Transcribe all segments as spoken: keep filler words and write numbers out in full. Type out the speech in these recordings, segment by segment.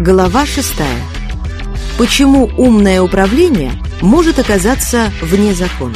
Глава шестая. Почему умное управление может оказаться вне закона?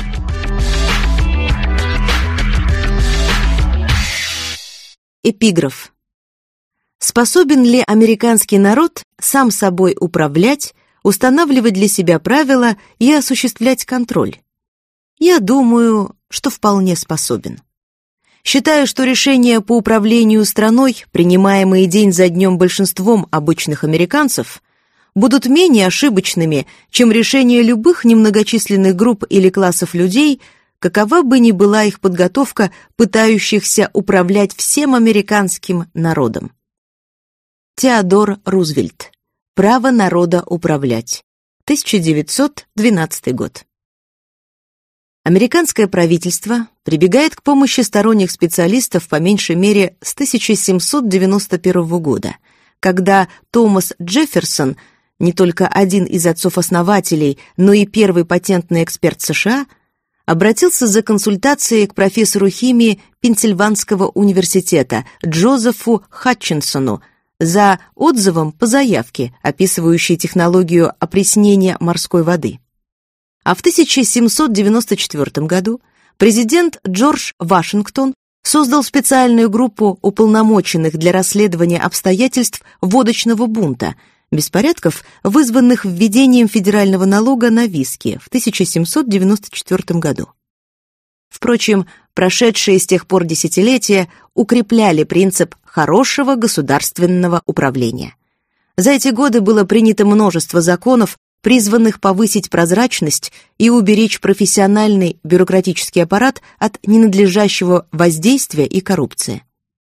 Эпиграф. Способен ли американский народ сам собой управлять, устанавливать для себя правила и осуществлять контроль? Я думаю, что вполне способен. Считаю, что решения по управлению страной, принимаемые день за днем большинством обычных американцев, будут менее ошибочными, чем решения любых немногочисленных групп или классов людей, какова бы ни была их подготовка, пытающихся управлять всем американским народом. Теодор Рузвельт. Право народа управлять. тысяча девятьсот двенадцатый год. Американское правительство прибегает к помощи сторонних специалистов по меньшей мере с тысяча семьсот девяносто первого года, когда Томас Джефферсон, не только один из отцов-основателей, но и первый патентный эксперт США, обратился за консультацией к профессору химии Пенсильванского университета Джозефу Хатчинсону за отзывом по заявке, описывающей технологию опреснения морской воды. А в тысяча семьсот девяносто четвёртом году президент Джордж Вашингтон создал специальную группу уполномоченных для расследования обстоятельств водочного бунта, беспорядков, вызванных введением федерального налога на виски в тысяча семьсот девяносто четвёртом году. Впрочем, прошедшие с тех пор десятилетия укрепляли принцип хорошего государственного управления. За эти годы было принято множество законов, призванных повысить прозрачность и уберечь профессиональный бюрократический аппарат от ненадлежащего воздействия и коррупции.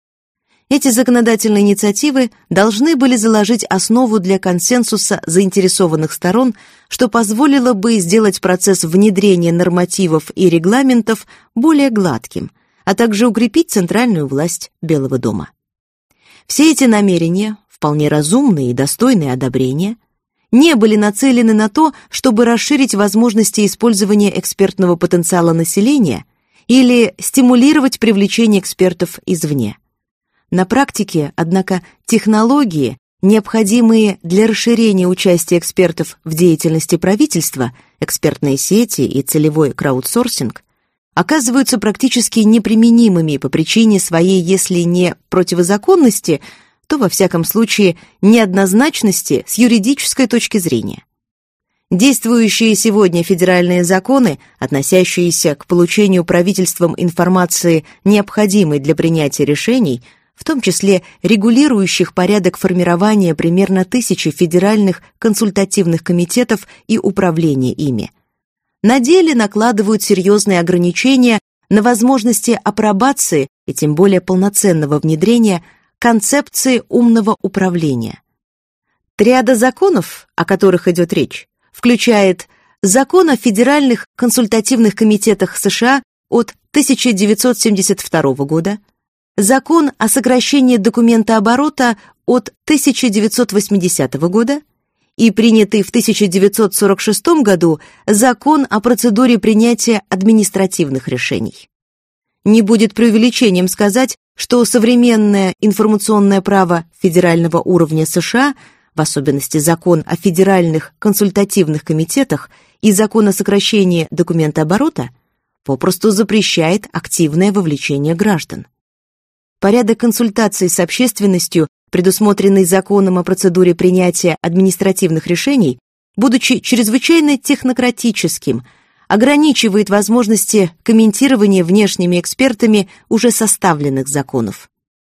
Эти законодательные инициативы должны были заложить основу для консенсуса заинтересованных сторон, что позволило бы сделать процесс внедрения нормативов и регламентов более гладким, а также укрепить центральную власть Белого дома. Все эти намерения, вполне разумные и достойные одобрения, не были нацелены на то, чтобы расширить возможности использования экспертного потенциала населения или стимулировать привлечение экспертов извне. На практике, однако, технологии, необходимые для расширения участия экспертов в деятельности правительства, экспертные сети и целевой краудсорсинг, оказываются практически неприменимыми по причине своей, если не противозаконности, то, во всяком случае, неоднозначности с юридической точки зрения. Действующие сегодня федеральные законы, относящиеся к получению правительством информации, необходимой для принятия решений, в том числе регулирующих порядок формирования примерно тысячи федеральных консультативных комитетов и управления ими, на деле накладывают серьезные ограничения на возможности апробации и тем более полноценного внедрения концепции умного управления. Триада законов, о которых идет речь, включает Закон о федеральных консультативных комитетах США от тысяча девятьсот семьдесят второго года, Закон о сокращении документооборота от тысяча девятьсот восьмидесятого года и принятый в тысяча девятьсот сорок шестом году Закон о процедуре принятия административных решений. Не будет преувеличением сказать, что современное информационное право федерального уровня США, в особенности Закон о федеральных консультативных комитетах и Закон о сокращении документооборота, попросту запрещает активное вовлечение граждан. Порядок консультаций с общественностью, предусмотренный Законом о процедуре принятия административных решений, будучи чрезвычайно технократическим, ограничивает возможности комментирования внешними экспертами уже составленных законов.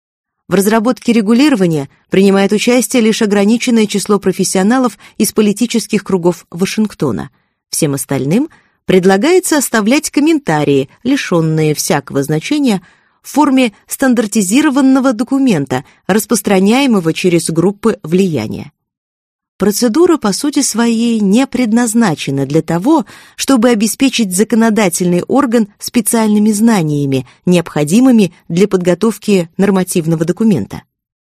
В разработке регулирования принимает участие лишь ограниченное число профессионалов из политических кругов Вашингтона. Всем остальным предлагается оставлять комментарии, лишенные всякого значения, в форме стандартизированного документа, распространяемого через группы влияния. Процедура, по сути своей, не предназначена для того, чтобы обеспечить законодательный орган специальными знаниями, необходимыми для подготовки нормативного документа.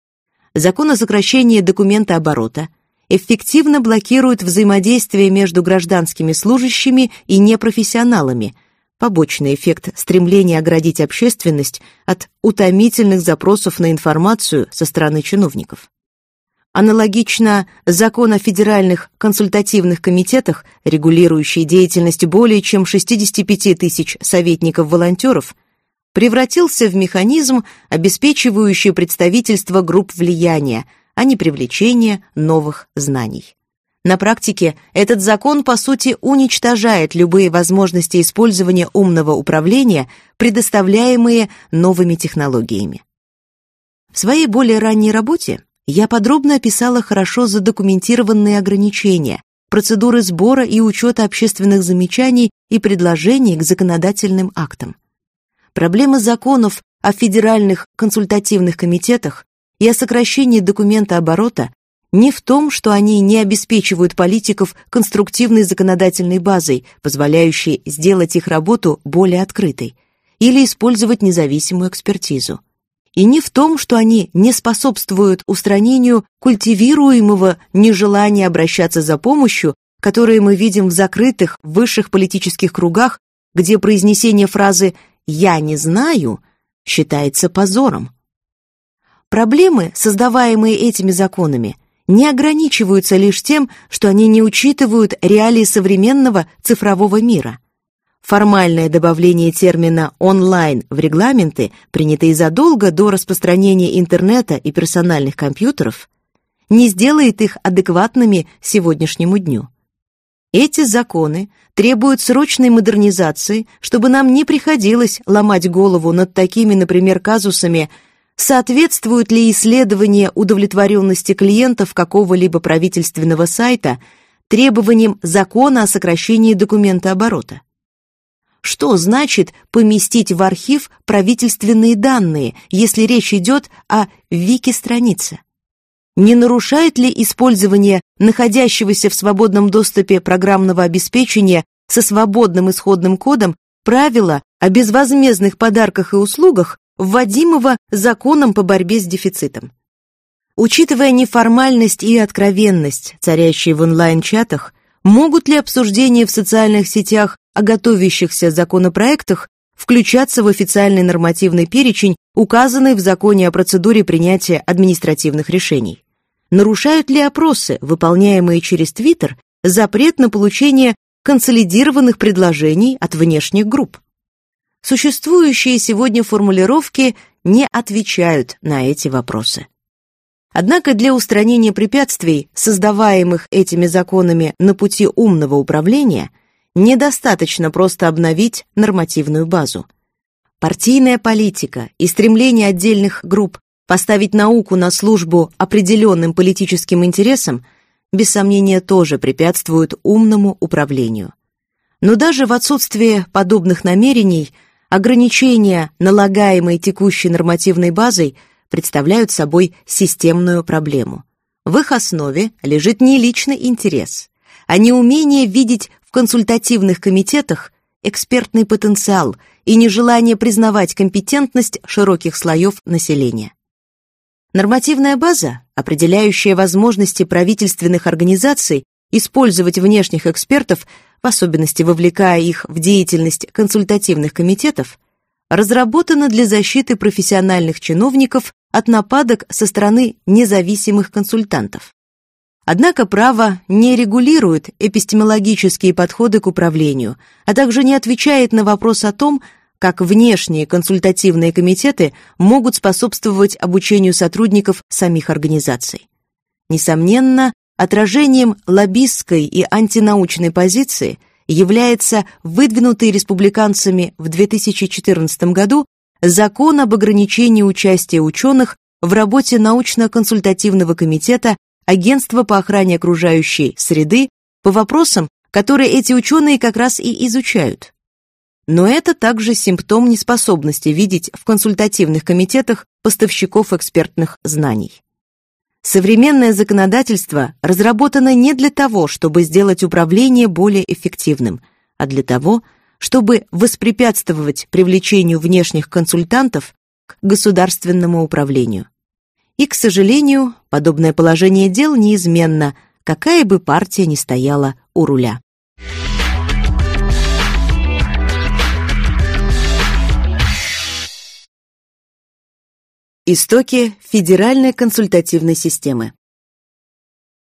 Закон о сокращении документооборота эффективно блокирует взаимодействие между гражданскими служащими и непрофессионалами, побочный эффект стремления оградить общественность от утомительных запросов на информацию со стороны чиновников. Аналогично закон о федеральных консультативных комитетах, регулирующий деятельность более чем шестьдесят пять тысяч советников-волонтеров, превратился в механизм, обеспечивающий представительство групп влияния, а не привлечение новых знаний. На практике этот закон, по сути, уничтожает любые возможности использования умного управления, предоставляемые новыми технологиями. В своей более ранней работе я подробно описала хорошо задокументированные ограничения, процедуры сбора и учета общественных замечаний и предложений к законодательным актам. Проблема законов о федеральных консультативных комитетах и о сокращении документооборота не в том, что они не обеспечивают политиков конструктивной законодательной базой, позволяющей сделать их работу более открытой, или использовать независимую экспертизу. И не в том, что они не способствуют устранению культивируемого нежелания обращаться за помощью, которое мы видим в закрытых высших политических кругах, где произнесение фразы «я не знаю» считается позором. Проблемы, создаваемые этими законами, не ограничиваются лишь тем, что они не учитывают реалии современного цифрового мира. Формальное добавление термина «онлайн» в регламенты, принятые задолго до распространения интернета и персональных компьютеров, не сделает их адекватными сегодняшнему дню. Эти законы требуют срочной модернизации, чтобы нам не приходилось ломать голову над такими, например, казусами, соответствуют ли исследования удовлетворенности клиентов какого-либо правительственного сайта требованиям закона о сокращении документооборота. Что значит поместить в архив правительственные данные, если речь идет о вики-странице? Не нарушает ли использование находящегося в свободном доступе программного обеспечения со свободным исходным кодом правила о безвозмездных подарках и услугах, вводимого законом по борьбе с дефицитом? Учитывая неформальность и откровенность, царящие в онлайн-чатах, могут ли обсуждения в социальных сетях о готовящихся законопроектах включаться в официальный нормативный перечень, указанный в законе о процедуре принятия административных решений? Нарушают ли опросы, выполняемые через Twitter, запрет на получение консолидированных предложений от внешних групп? Существующие сегодня формулировки не отвечают на эти вопросы. Однако для устранения препятствий, создаваемых этими законами на пути умного управления, недостаточно просто обновить нормативную базу. Партийная политика и стремление отдельных групп поставить науку на службу определенным политическим интересам, без сомнения, тоже препятствуют умному управлению. Но даже в отсутствие подобных намерений ограничения, налагаемые текущей нормативной базой, представляют собой системную проблему. В их основе лежит не личный интерес, а неумение видеть в консультативных комитетах экспертный потенциал и нежелание признавать компетентность широких слоев населения. Нормативная база, определяющая возможности правительственных организаций использовать внешних экспертов, в особенности вовлекая их в деятельность консультативных комитетов, разработана для защиты профессиональных чиновников от нападок со стороны независимых консультантов. Однако право не регулирует эпистемологические подходы к управлению, а также не отвечает на вопрос о том, как внешние консультативные комитеты могут способствовать обучению сотрудников самих организаций. Несомненно, отражением лоббистской и антинаучной позиции является выдвинутый республиканцами в две тысячи четырнадцатом году закон об ограничении участия ученых в работе научно-консультативного комитета Агентства по охране окружающей среды по вопросам, которые эти ученые как раз и изучают. Но это также симптом неспособности видеть в консультативных комитетах поставщиков экспертных знаний. Современное законодательство разработано не для того, чтобы сделать управление более эффективным, а для того, чтобы воспрепятствовать привлечению внешних консультантов к государственному управлению. И, к сожалению, подобное положение дел неизменно, какая бы партия ни стояла у руля. Истоки федеральной консультативной системы.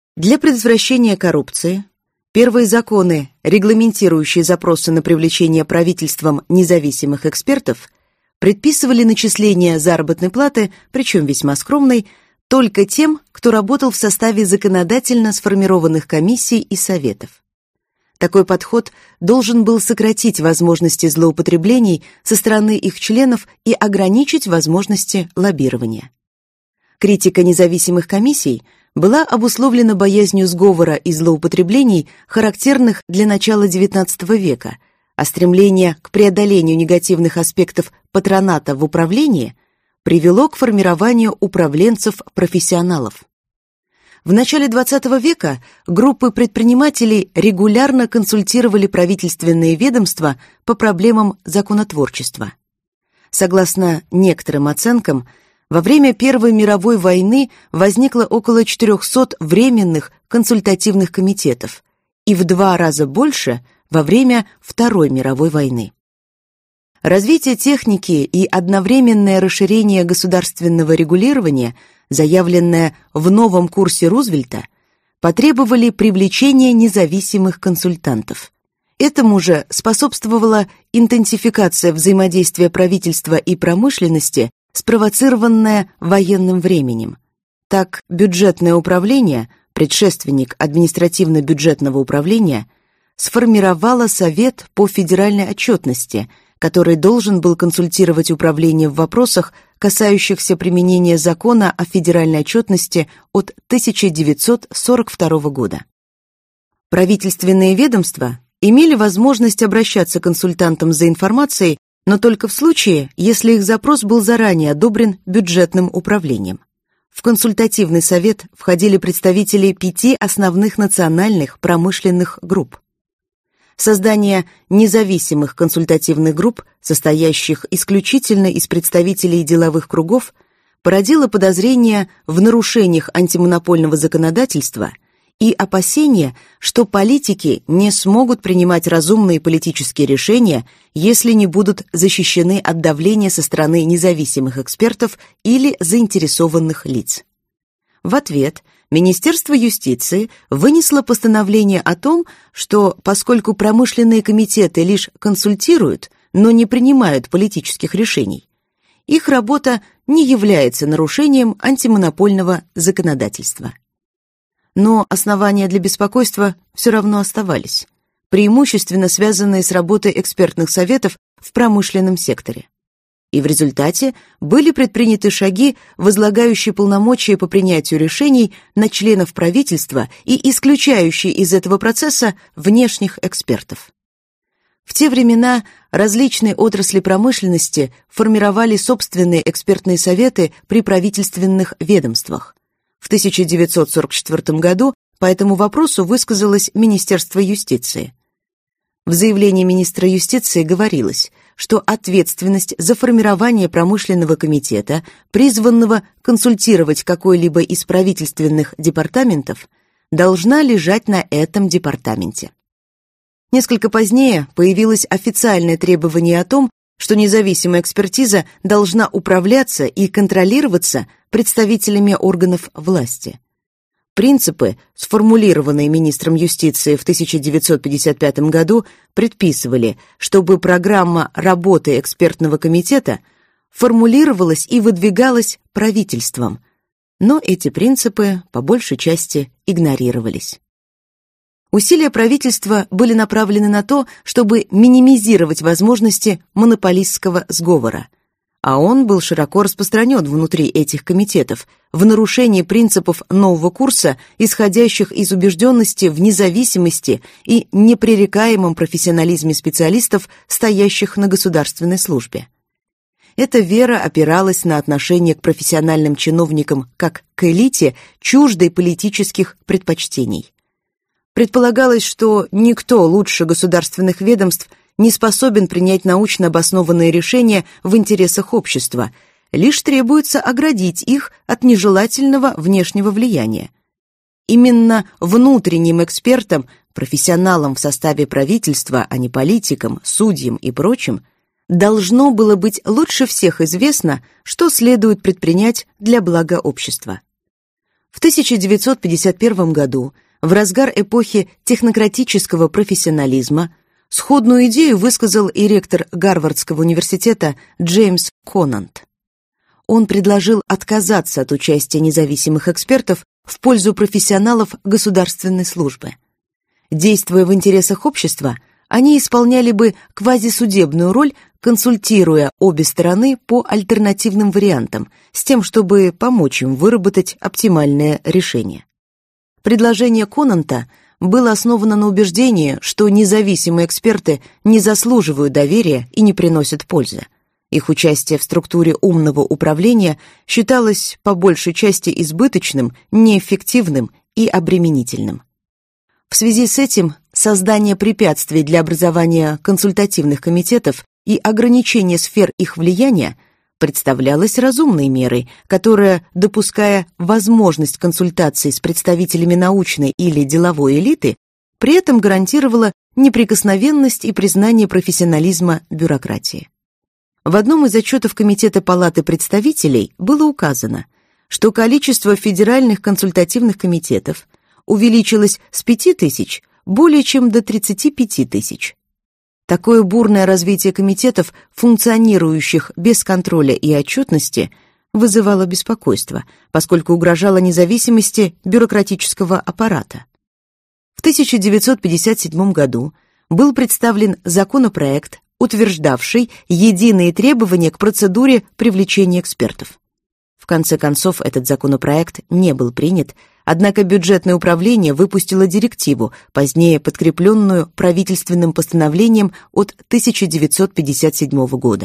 Для предотвращения коррупции первые законы, регламентирующие запросы на привлечение правительством независимых экспертов, предписывали начисление заработной платы, причем весьма скромной, только тем, кто работал в составе законодательно сформированных комиссий и советов. Такой подход должен был сократить возможности злоупотреблений со стороны их членов и ограничить возможности лоббирования. Критика независимых комиссий была обусловлена боязнью сговора и злоупотреблений, характерных для начала девятнадцатого века, а стремление к преодолению негативных аспектов патроната в управлении привело к формированию управленцев-профессионалов. В начале двадцатого века группы предпринимателей регулярно консультировали правительственные ведомства по проблемам законотворчества. Согласно некоторым оценкам, во время Первой мировой войны возникло около четырехсот временных консультативных комитетов и в два раза больше во время Второй мировой войны. Развитие техники и одновременное расширение государственного регулирования, заявленное в новом курсе Рузвельта, потребовали привлечения независимых консультантов. Этому же способствовала интенсификация взаимодействия правительства и промышленности, спровоцированная военным временем. Так, бюджетное управление, предшественник административно-бюджетного управления, сформировало Совет по федеральной отчетности, который должен был консультировать управление в вопросах, касающихся применения закона о федеральной отчетности от тысяча девятьсот сорок второго года. Правительственные ведомства имели возможность обращаться к консультантам за информацией, но только в случае, если их запрос был заранее одобрен бюджетным управлением. В консультативный совет входили представители пяти основных национальных промышленных групп. Создание независимых консультативных групп, состоящих исключительно из представителей деловых кругов, породило подозрения в нарушениях антимонопольного законодательства и опасения, что политики не смогут принимать разумные политические решения, если не будут защищены от давления со стороны независимых экспертов или заинтересованных лиц. В ответ Министерство юстиции вынесло постановление о том, что поскольку промышленные комитеты лишь консультируют, но не принимают политических решений, их работа не является нарушением антимонопольного законодательства. Но основания для беспокойства все равно оставались, преимущественно связанные с работой экспертных советов в промышленном секторе. И в результате были предприняты шаги, возлагающие полномочия по принятию решений на членов правительства и исключающие из этого процесса внешних экспертов. В те времена различные отрасли промышленности формировали собственные экспертные советы при правительственных ведомствах. В тысяча девятьсот сорок четвёртом году по этому вопросу высказалось Министерство юстиции. В заявлении министра юстиции говорилось, что ответственность за формирование промышленного комитета, призванного консультировать какой-либо из правительственных департаментов, должна лежать на этом департаменте. Несколько позднее появилось официальное требование о том, что независимая экспертиза должна управляться и контролироваться представителями органов власти. Принципы, сформулированные министром юстиции в тысяча девятьсот пятьдесят пятом году, предписывали, чтобы программа работы экспертного комитета формулировалась и выдвигалась правительством, но эти принципы по большей части игнорировались. Усилия правительства были направлены на то, чтобы минимизировать возможности монополистского сговора, а он был широко распространен внутри этих комитетов в нарушении принципов нового курса, исходящих из убежденности в независимости и непререкаемом профессионализме специалистов, стоящих на государственной службе. Эта вера опиралась на отношение к профессиональным чиновникам как к элите, чуждой политических предпочтений. Предполагалось, что никто лучше государственных ведомств не способен принять научно обоснованные решения в интересах общества, лишь требуется оградить их от нежелательного внешнего влияния. Именно внутренним экспертам, профессионалам в составе правительства, а не политикам, судьям и прочим, должно было быть лучше всех известно, что следует предпринять для блага общества. В тысяча девятьсот пятьдесят первом году, в разгар эпохи технократического профессионализма, сходную идею высказал и ректор Гарвардского университета Джеймс Конант. Он предложил отказаться от участия независимых экспертов в пользу профессионалов государственной службы. Действуя в интересах общества, они исполняли бы квазисудебную роль, консультируя обе стороны по альтернативным вариантам, с тем, чтобы помочь им выработать оптимальное решение. Предложение Конанта было основано на убеждении, что независимые эксперты не заслуживают доверия и не приносят пользы. Их участие в структуре умного управления считалось по большей части избыточным, неэффективным и обременительным. В связи с этим создание препятствий для образования консультативных комитетов и ограничение сфер их влияния представлялось разумной мерой, которая, допуская возможность консультаций с представителями научной или деловой элиты, при этом гарантировала неприкосновенность и признание профессионализма бюрократии. В одном из отчетов Комитета Палаты представителей было указано, что количество федеральных консультативных комитетов увеличилось с пяти тысяч более чем до тридцати пяти тысяч. Такое бурное развитие комитетов, функционирующих без контроля и отчетности, вызывало беспокойство, поскольку угрожало независимости бюрократического аппарата. В тысяча девятьсот пятьдесят седьмом году был представлен законопроект, утверждавший единые требования к процедуре привлечения экспертов. В конце концов, этот законопроект не был принят, однако бюджетное управление выпустило директиву, позднее подкрепленную правительственным постановлением от тысяча девятьсот пятьдесят седьмого года.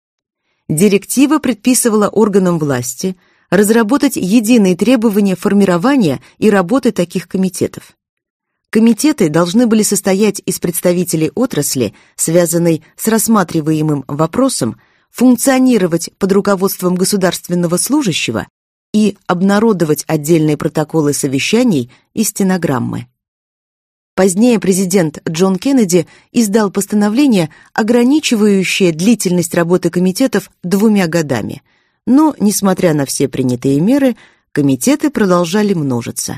Директива предписывала органам власти разработать единые требования формирования и работы таких комитетов. Комитеты должны были состоять из представителей отрасли, связанной с рассматриваемым вопросом, функционировать под руководством государственного служащего и обнародовать отдельные протоколы совещаний и стенограммы. Позднее президент Джон Кеннеди издал постановление, ограничивающее длительность работы комитетов двумя годами, но, несмотря на все принятые меры, комитеты продолжали множиться.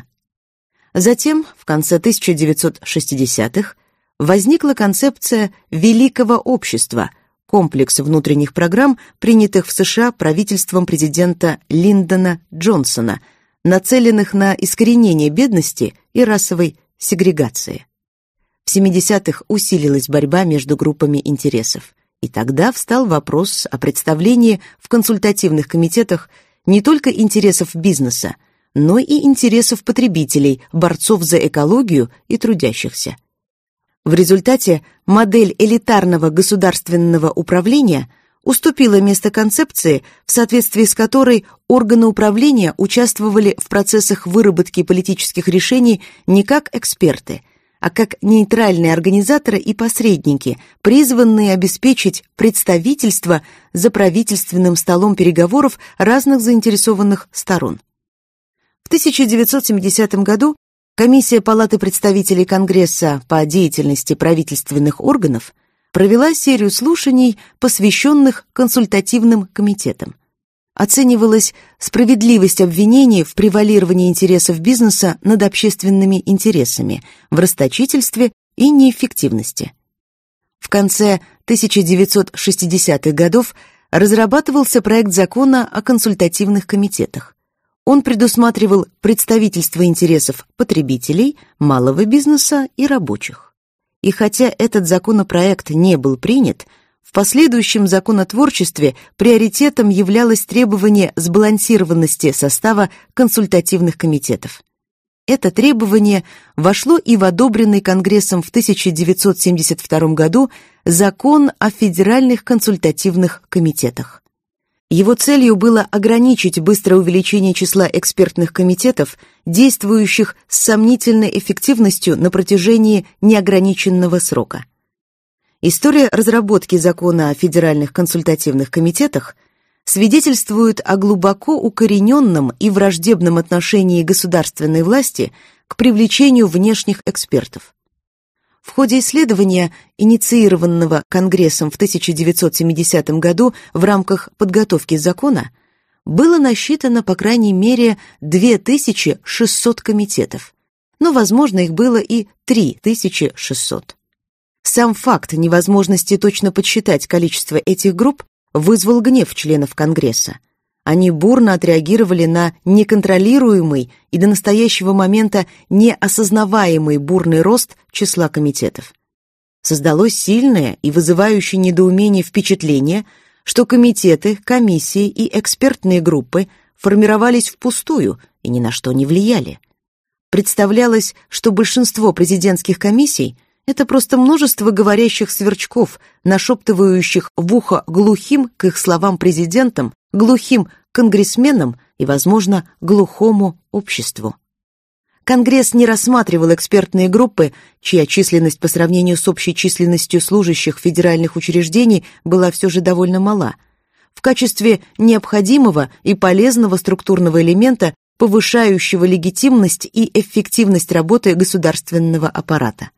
Затем, в конце тысяча девятьсот шестидесятых, возникла концепция «Великого общества», комплекс внутренних программ, принятых в США правительством президента Линдона Джонсона, нацеленных на искоренение бедности и расовой сегрегации. В семидесятых усилилась борьба между группами интересов, и тогда встал вопрос о представлении в консультативных комитетах не только интересов бизнеса, но и интересов потребителей, борцов за экологию и трудящихся. В результате модель элитарного государственного управления уступила место концепции, в соответствии с которой органы управления участвовали в процессах выработки политических решений не как эксперты, а как нейтральные организаторы и посредники, призванные обеспечить представительство за правительственным столом переговоров разных заинтересованных сторон. В тысяча девятьсот семидесятом году Комиссия Палаты представителей Конгресса по деятельности правительственных органов провела серию слушаний, посвященных консультативным комитетам. Оценивалась справедливость обвинений в превалировании интересов бизнеса над общественными интересами, в расточительстве и неэффективности. В конце тысяча девятьсот шестидесятых годов разрабатывался проект закона о консультативных комитетах. Он предусматривал представительство интересов потребителей, малого бизнеса и рабочих. И хотя этот законопроект не был принят, в последующем законотворчестве приоритетом являлось требование сбалансированности состава консультативных комитетов. Это требование вошло и в одобренный Конгрессом в тысяча девятьсот семьдесят втором году Закон о федеральных консультативных комитетах. Его целью было ограничить быстрое увеличение числа экспертных комитетов, действующих с сомнительной эффективностью на протяжении неограниченного срока. История разработки закона о федеральных консультативных комитетах свидетельствует о глубоко укорененном и враждебном отношении государственной власти к привлечению внешних экспертов. В ходе исследования, инициированного Конгрессом в тысяча девятьсот семидесятом году в рамках подготовки закона, было насчитано по крайней мере две тысячи шестьсот комитетов, но, возможно, их было и три тысячи шестьсот. Сам факт невозможности точно подсчитать количество этих групп вызвал гнев членов Конгресса. Они бурно отреагировали на неконтролируемый и до настоящего момента неосознаваемый бурный рост числа комитетов. Создалось сильное и вызывающее недоумение впечатление, что комитеты, комиссии и экспертные группы формировались впустую и ни на что не влияли. Представлялось, что большинство президентских комиссий — это просто множество говорящих сверчков, нашептывающих в ухо глухим к их словам президентам, глухим конгрессменам и, возможно, глухому обществу. Конгресс не рассматривал экспертные группы, чья численность по сравнению с общей численностью служащих федеральных учреждений была все же довольно мала, в качестве необходимого и полезного структурного элемента, повышающего легитимность и эффективность работы государственного аппарата.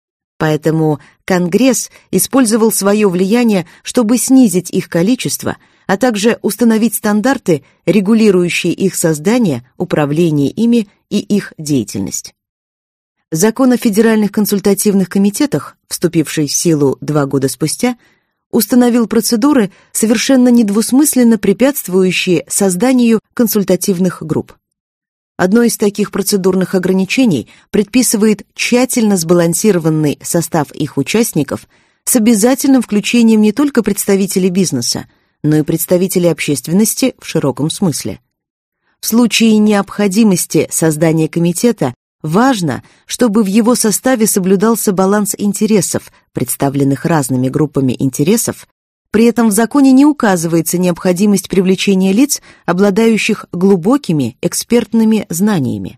Поэтому Конгресс использовал свое влияние, чтобы снизить их количество, а также установить стандарты, регулирующие их создание, управление ими и их деятельность. Закон о федеральных консультативных комитетах, вступивший в силу два года спустя, установил процедуры, совершенно недвусмысленно препятствующие созданию консультативных групп. Одно из таких процедурных ограничений предписывает тщательно сбалансированный состав их участников с обязательным включением не только представителей бизнеса, но и представителей общественности в широком смысле. В случае необходимости создания комитета важно, чтобы в его составе соблюдался баланс интересов, представленных разными группами интересов. При этом в законе не указывается необходимость привлечения лиц, обладающих глубокими экспертными знаниями.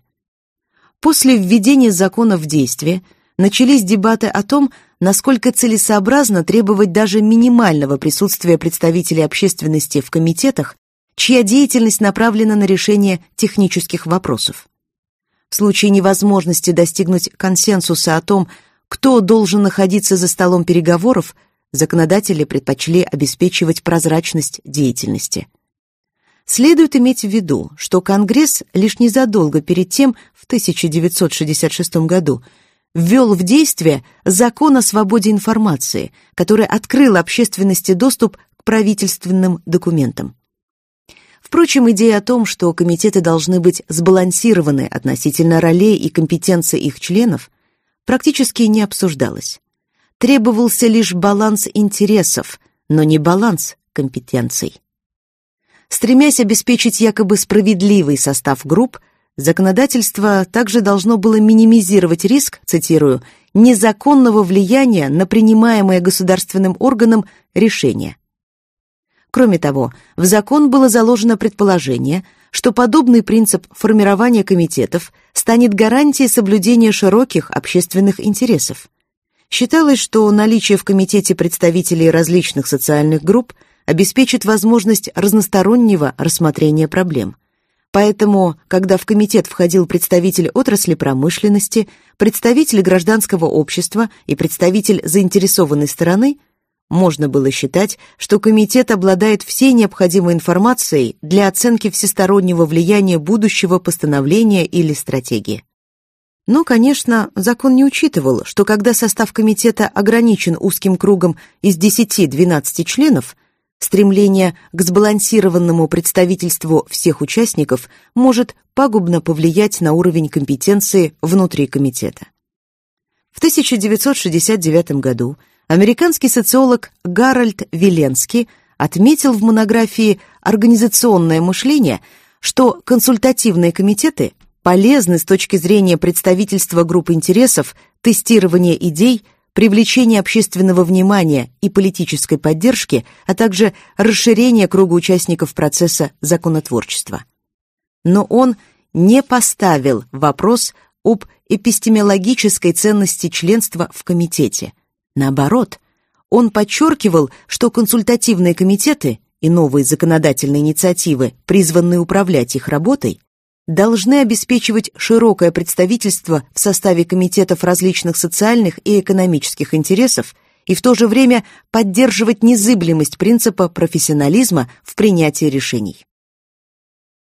После введения закона в действие начались дебаты о том, насколько целесообразно требовать даже минимального присутствия представителей общественности в комитетах, чья деятельность направлена на решение технических вопросов. В случае невозможности достигнуть консенсуса о том, кто должен находиться за столом переговоров, законодатели предпочли обеспечивать прозрачность деятельности. Следует иметь в виду, что Конгресс лишь незадолго перед тем, в тысяча девятьсот шестьдесят шестом году, ввел в действие закон о свободе информации, который открыл общественности доступ к правительственным документам. Впрочем, идея о том, что комитеты должны быть сбалансированы относительно ролей и компетенций их членов, практически не обсуждалась. Требовался лишь баланс интересов, но не баланс компетенций. Стремясь обеспечить якобы справедливый состав групп, законодательство также должно было минимизировать риск, цитирую, «незаконного влияния на принимаемое государственным органом решение». Кроме того, в закон было заложено предположение, что подобный принцип формирования комитетов станет гарантией соблюдения широких общественных интересов. Считалось, что наличие в комитете представителей различных социальных групп обеспечит возможность разностороннего рассмотрения проблем. Поэтому, когда в комитет входил представитель отрасли промышленности, представитель гражданского общества и представитель заинтересованной стороны, можно было считать, что комитет обладает всей необходимой информацией для оценки всестороннего влияния будущего постановления или стратегии. Но, конечно, закон не учитывал, что когда состав комитета ограничен узким кругом из десяти-двенадцати членов, стремление к сбалансированному представительству всех участников может пагубно повлиять на уровень компетенции внутри комитета. В тысяча девятьсот шестьдесят девятом году американский социолог Гарольд Виленский отметил в монографии «Организационное мышление», что консультативные комитеты полезны с точки зрения представительства групп интересов, тестирования идей, привлечения общественного внимания и политической поддержки, а также расширения круга участников процесса законотворчества. Но он не поставил вопрос об эпистемологической ценности членства в комитете. Наоборот, он подчеркивал, что консультативные комитеты и новые законодательные инициативы, призванные управлять их работой, должны обеспечивать широкое представительство в составе комитетов различных социальных и экономических интересов и в то же время поддерживать незыблемость принципа профессионализма в принятии решений.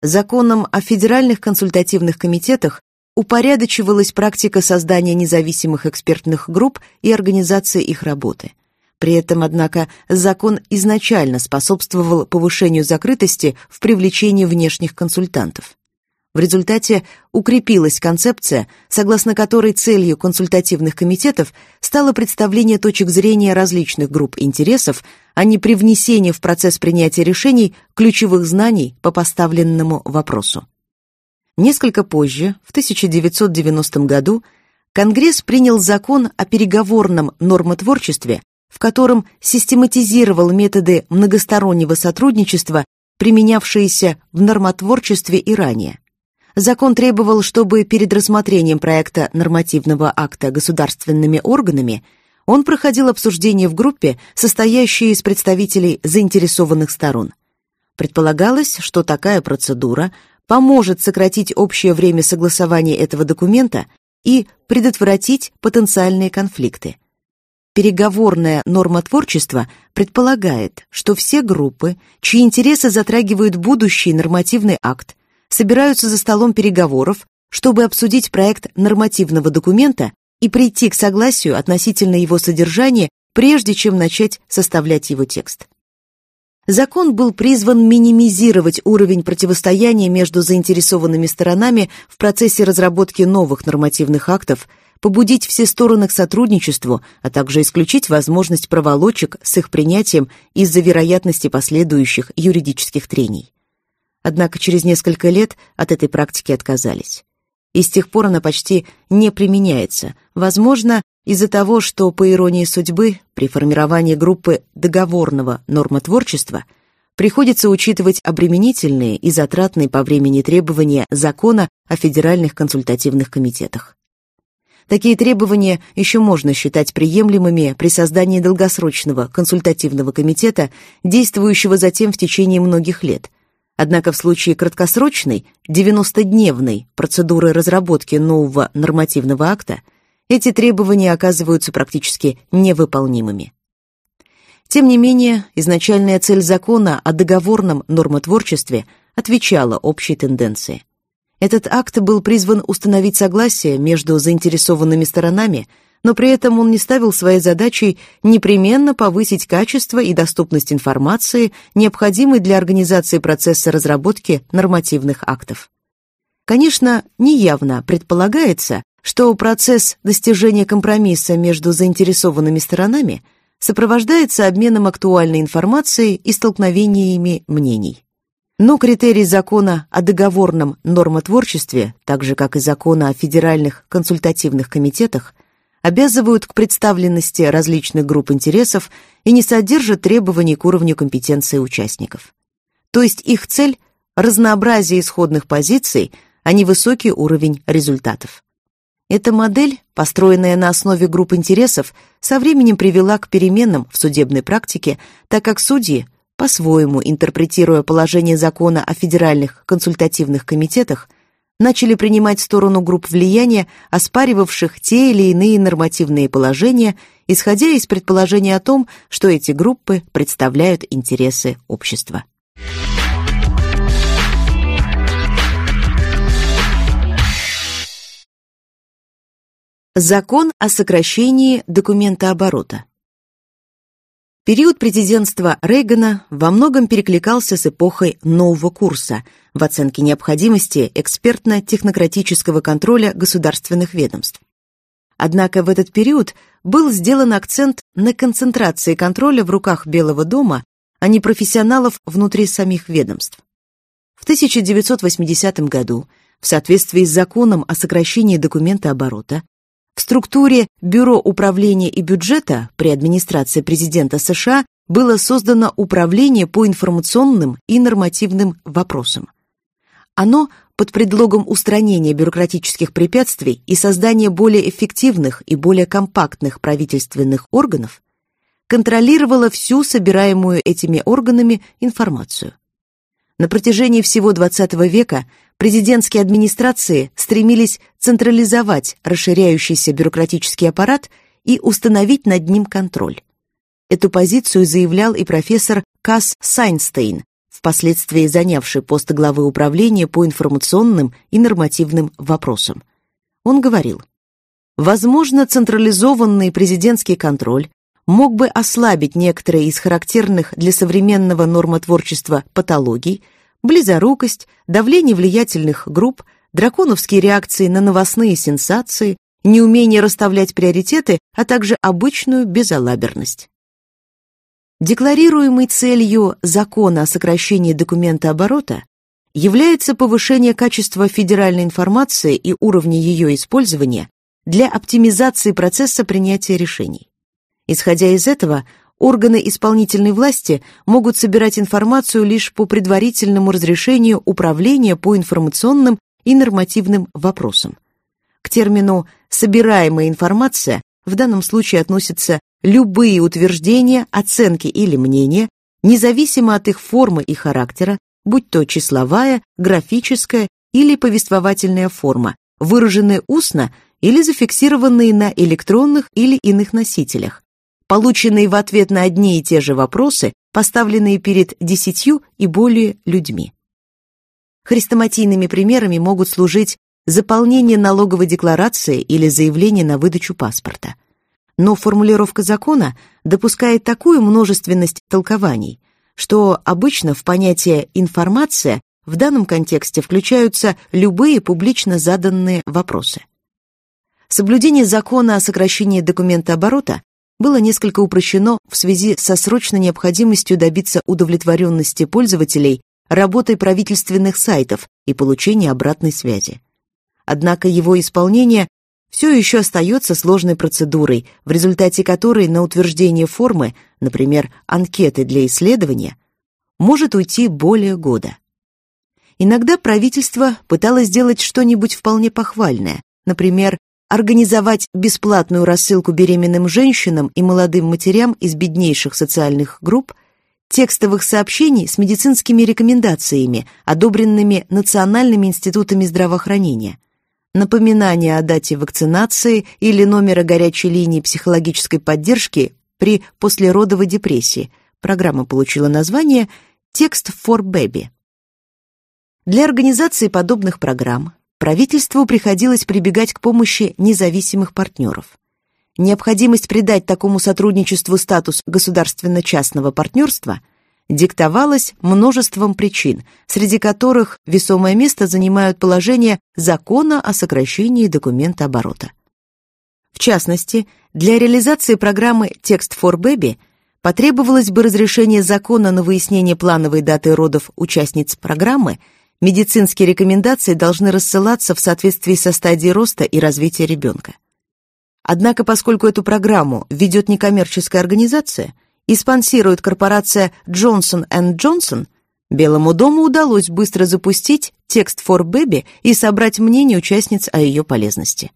Законом о федеральных консультативных комитетах упорядочивалась практика создания независимых экспертных групп и организации их работы. При этом, однако, закон изначально способствовал повышению закрытости в привлечении внешних консультантов. В результате укрепилась концепция, согласно которой целью консультативных комитетов стало представление точек зрения различных групп интересов, а не привнесение в процесс принятия решений ключевых знаний по поставленному вопросу. Несколько позже, в тысяча девятьсот девяностом году, Конгресс принял закон о переговорном нормотворчестве, в котором систематизировал методы многостороннего сотрудничества, применявшиеся в нормотворчестве и ранее. Закон требовал, чтобы перед рассмотрением проекта нормативного акта государственными органами он проходил обсуждение в группе, состоящей из представителей заинтересованных сторон. Предполагалось, что такая процедура поможет сократить общее время согласования этого документа и предотвратить потенциальные конфликты. Переговорное нормотворчество предполагает, что все группы, чьи интересы затрагивают будущий нормативный акт, собираются за столом переговоров, чтобы обсудить проект нормативного документа и прийти к согласию относительно его содержания, прежде чем начать составлять его текст. Закон был призван минимизировать уровень противостояния между заинтересованными сторонами в процессе разработки новых нормативных актов, побудить все стороны к сотрудничеству, а также исключить возможность проволочек с их принятием из-за вероятности последующих юридических трений. Однако через несколько лет от этой практики отказались. И с тех пор она почти не применяется, возможно, из-за того, что, по иронии судьбы, при формировании группы договорного нормотворчества приходится учитывать обременительные и затратные по времени требования закона о федеральных консультативных комитетах. Такие требования еще можно считать приемлемыми при создании долгосрочного консультативного комитета, действующего затем в течение многих лет. Однако в случае краткосрочной, девяностодневной процедуры разработки нового нормативного акта эти требования оказываются практически невыполнимыми. Тем не менее, изначальная цель закона о договорном нормотворчестве отвечала общей тенденции. Этот акт был призван установить согласие между заинтересованными сторонами, но при этом он не ставил своей задачей непременно повысить качество и доступность информации, необходимой для организации процесса разработки нормативных актов. Конечно, неявно предполагается, что процесс достижения компромисса между заинтересованными сторонами сопровождается обменом актуальной информацией и столкновениями мнений. Но критерии закона о договорном нормотворчестве, так же как и закона о федеральных консультативных комитетах, обязывают к представленности различных групп интересов и не содержат требований к уровню компетенции участников. То есть их цель – разнообразие исходных позиций, а не высокий уровень результатов. Эта модель, построенная на основе групп интересов, со временем привела к переменам в судебной практике, так как судьи, по-своему интерпретируя положение закона о федеральных консультативных комитетах, начали принимать сторону групп влияния, оспаривавших те или иные нормативные положения, исходя из предположения о том, что эти группы представляют интересы общества. Закон о сокращении документооборота. Период президентства Рейгана во многом перекликался с эпохой нового курса в оценке необходимости экспертно-технократического контроля государственных ведомств. Однако в этот период был сделан акцент на концентрации контроля в руках Белого дома, а не профессионалов внутри самих ведомств. В тысяча девятьсот восьмидесятом году, в соответствии с законом о сокращении документооборота, в структуре Бюро управления и бюджета при администрации президента США было создано Управление по информационным и нормативным вопросам. Оно, под предлогом устранения бюрократических препятствий и создания более эффективных и более компактных правительственных органов, контролировало всю собираемую этими органами информацию. На протяжении всего двадцатого века президентские администрации стремились централизовать расширяющийся бюрократический аппарат и установить над ним контроль. Эту позицию заявлял и профессор Касс Сайнстейн, впоследствии занявший пост главы управления по информационным и нормативным вопросам. Он говорил: «Возможно, централизованный президентский контроль мог бы ослабить некоторые из характерных для современного нормотворчества патологий: близорукость, давление влиятельных групп, драконовские реакции на новостные сенсации, неумение расставлять приоритеты, а также обычную безалаберность». Декларируемой целью закона о сокращении документооборота является повышение качества федеральной информации и уровня ее использования для оптимизации процесса принятия решений. Исходя из этого, органы исполнительной власти могут собирать информацию лишь по предварительному разрешению Управления по информационным и нормативным вопросам. К термину «собираемая информация» в данном случае относятся любые утверждения, оценки или мнения, независимо от их формы и характера, будь то числовая, графическая или повествовательная форма, выраженные устно или зафиксированные на электронных или иных носителях, полученные в ответ на одни и те же вопросы, поставленные перед десятью и более людьми. Хрестоматийными примерами могут служить заполнение налоговой декларации или заявление на выдачу паспорта. Но формулировка закона допускает такую множественность толкований, что обычно в понятие «информация» в данном контексте включаются любые публично заданные вопросы. Соблюдение закона о сокращении документооборота было несколько упрощено в связи со срочной необходимостью добиться удовлетворенности пользователей работой правительственных сайтов и получения обратной связи. Однако его исполнение все еще остается сложной процедурой, в результате которой на утверждение формы, например, анкеты для исследования, может уйти более года. Иногда правительство пыталось сделать что-нибудь вполне похвальное, например, организовать бесплатную рассылку беременным женщинам и молодым матерям из беднейших социальных групп текстовых сообщений с медицинскими рекомендациями, одобренными национальными институтами здравоохранения, напоминания о дате вакцинации или номера горячей линии психологической поддержки при послеродовой депрессии. Программа получила название «Text for Baby». Для организации подобных программ правительству приходилось прибегать к помощи независимых партнеров. Необходимость придать такому сотрудничеству статус государственно-частного партнерства диктовалась множеством причин, среди которых весомое место занимают положения закона о сокращении документооборота. В частности, для реализации программы Text for Baby потребовалось бы разрешение закона на выяснение плановой даты родов участниц программы. Медицинские рекомендации должны рассылаться в соответствии со стадией роста и развития ребенка. Однако, поскольку эту программу ведет некоммерческая организация и спонсирует корпорация Johnson энд Johnson, Белому дому удалось быстро запустить Text for Baby и собрать мнение участниц о ее полезности.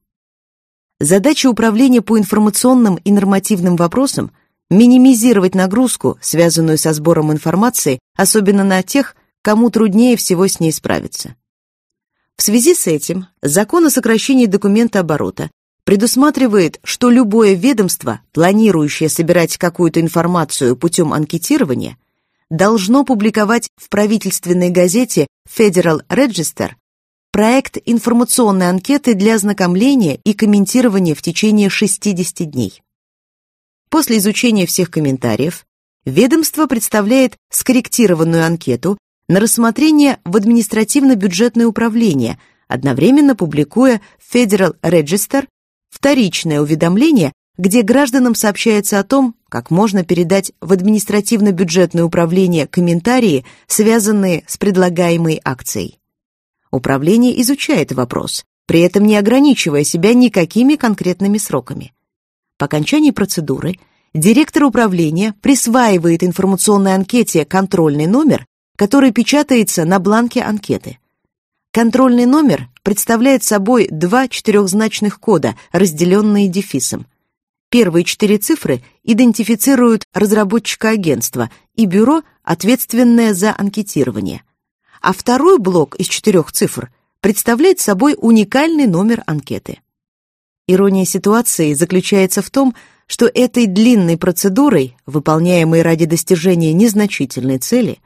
Задача управления по информационным и нормативным вопросам – минимизировать нагрузку, связанную со сбором информации, особенно на тех, кому труднее всего с ней справиться. В связи с этим закон о сокращении документооборота предусматривает, что любое ведомство, планирующее собирать какую-то информацию путем анкетирования, должно публиковать в правительственной газете Federal Register проект информационной анкеты для ознакомления и комментирования в течение шестидесяти дней. После изучения всех комментариев ведомство представляет скорректированную анкету на рассмотрение в административно-бюджетное управление, одновременно публикуя в Federal Register вторичное уведомление, где гражданам сообщается о том, как можно передать в административно-бюджетное управление комментарии, связанные с предлагаемой акцией. Управление изучает вопрос, при этом не ограничивая себя никакими конкретными сроками. По окончании процедуры директор управления присваивает информационной анкете контрольный номер, который печатается на бланке анкеты. Контрольный номер представляет собой два четырехзначных кода, разделенные дефисом. Первые четыре цифры идентифицируют разработчика агентства и бюро, ответственное за анкетирование. А второй блок из четырех цифр представляет собой уникальный номер анкеты. Ирония ситуации заключается в том, что этой длинной процедурой, выполняемой ради достижения незначительной цели,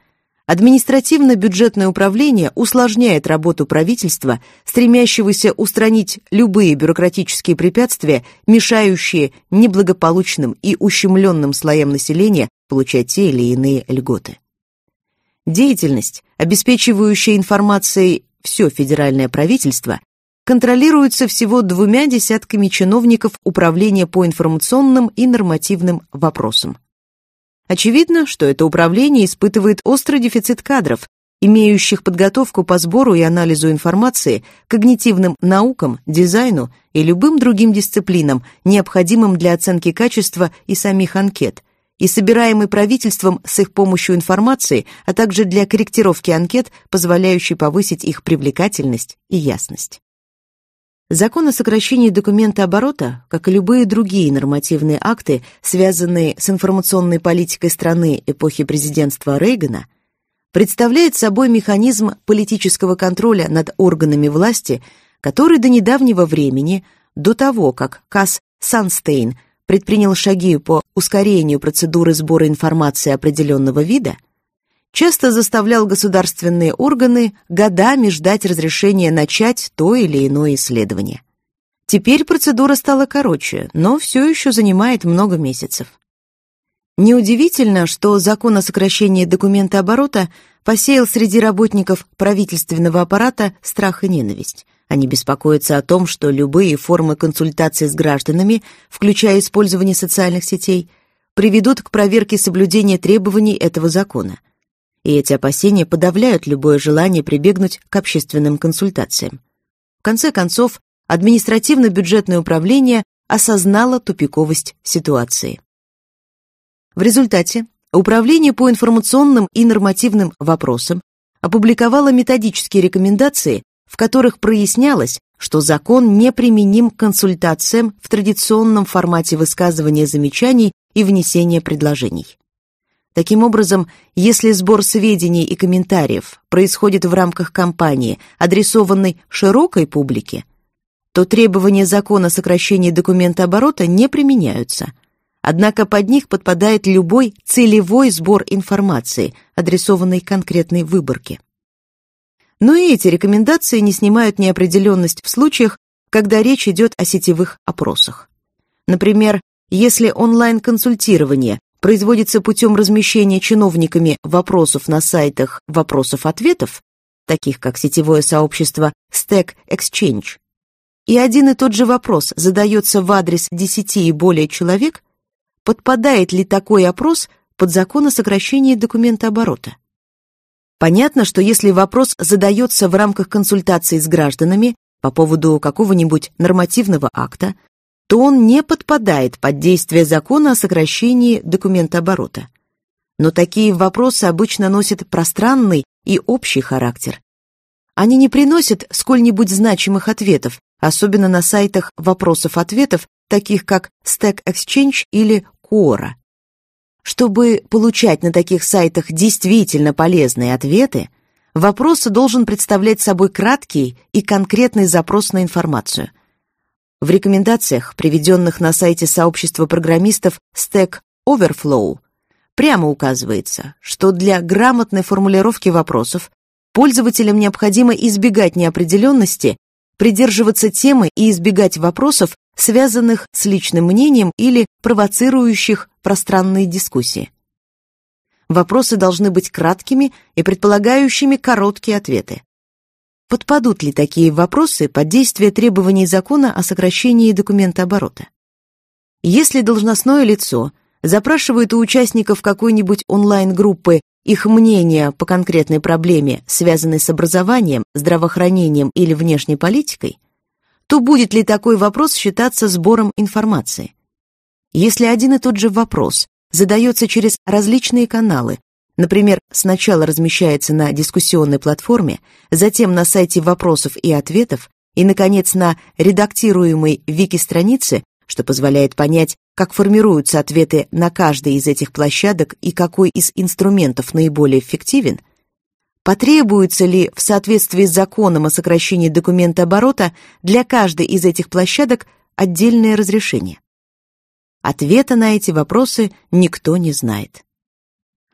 Административно-бюджетное управление усложняет работу правительства, стремящегося устранить любые бюрократические препятствия, мешающие неблагополучным и ущемленным слоям населения получать те или иные льготы. Деятельность, обеспечивающая информацией все федеральное правительство, контролируется всего двумя десятками чиновников Управления по информационным и нормативным вопросам. Очевидно, что это управление испытывает острый дефицит кадров, имеющих подготовку по сбору и анализу информации, когнитивным наукам, дизайну и любым другим дисциплинам, необходимым для оценки качества и самих анкет, и собираемой правительством с их помощью информации, а также для корректировки анкет, позволяющей повысить их привлекательность и ясность. Закон о сокращении документооборота, как и любые другие нормативные акты, связанные с информационной политикой страны эпохи президентства Рейгана, представляет собой механизм политического контроля над органами власти, который до недавнего времени, до того, как Касс Санстейн предпринял шаги по ускорению процедуры сбора информации определенного вида, часто заставлял государственные органы годами ждать разрешения начать то или иное исследование. Теперь процедура стала короче, но все еще занимает много месяцев. Неудивительно, что закон о сокращении документооборота посеял среди работников правительственного аппарата страх и ненависть. Они беспокоятся о том, что любые формы консультаций с гражданами, включая использование социальных сетей, приведут к проверке соблюдения требований этого закона. И эти опасения подавляют любое желание прибегнуть к общественным консультациям. В конце концов, административно-бюджетное управление осознало тупиковость ситуации. В результате Управление по информационным и нормативным вопросам опубликовало методические рекомендации, в которых прояснялось, что закон неприменим к консультациям в традиционном формате высказывания замечаний и внесения предложений. Таким образом, если сбор сведений и комментариев происходит в рамках кампании, адресованной широкой публике, то требования закона о сокращении документооборота не применяются. Однако под них подпадает любой целевой сбор информации, адресованной конкретной выборке. Но и эти рекомендации не снимают неопределенность в случаях, когда речь идет о сетевых опросах. Например, если онлайн-консультирование производится путем размещения чиновниками вопросов на сайтах вопросов-ответов, таких как сетевое сообщество Stack Exchange, и один и тот же вопрос задается в адрес десяти и более человек, подпадает ли такой опрос под закон о сокращении документооборота? Понятно, что если вопрос задается в рамках консультаций с гражданами по поводу какого-нибудь нормативного акта, то он не подпадает под действие закона о сокращении документооборота. Но такие вопросы обычно носят пространный и общий характер. Они не приносят сколь-нибудь значимых ответов, особенно на сайтах вопросов-ответов, таких как Stack Exchange или Quora. Чтобы получать на таких сайтах действительно полезные ответы, вопрос должен представлять собой краткий и конкретный запрос на информацию. В рекомендациях, приведенных на сайте сообщества программистов Stack Overflow, прямо указывается, что для грамотной формулировки вопросов пользователям необходимо избегать неопределенности, придерживаться темы и избегать вопросов, связанных с личным мнением или провоцирующих пространные дискуссии. Вопросы должны быть краткими и предполагающими короткие ответы. Подпадут ли такие вопросы под действие требований закона о сокращении документооборота? Если должностное лицо запрашивает у участников какой-нибудь онлайн-группы их мнение по конкретной проблеме, связанной с образованием, здравоохранением или внешней политикой, то будет ли такой вопрос считаться сбором информации? Если один и тот же вопрос задается через различные каналы, например, сначала размещается на дискуссионной платформе, затем на сайте вопросов и ответов и, наконец, на редактируемой вики-странице, что позволяет понять, как формируются ответы на каждой из этих площадок и какой из инструментов наиболее эффективен, потребуется ли в соответствии с законом о сокращении документооборота для каждой из этих площадок отдельное разрешение? Ответа на эти вопросы никто не знает.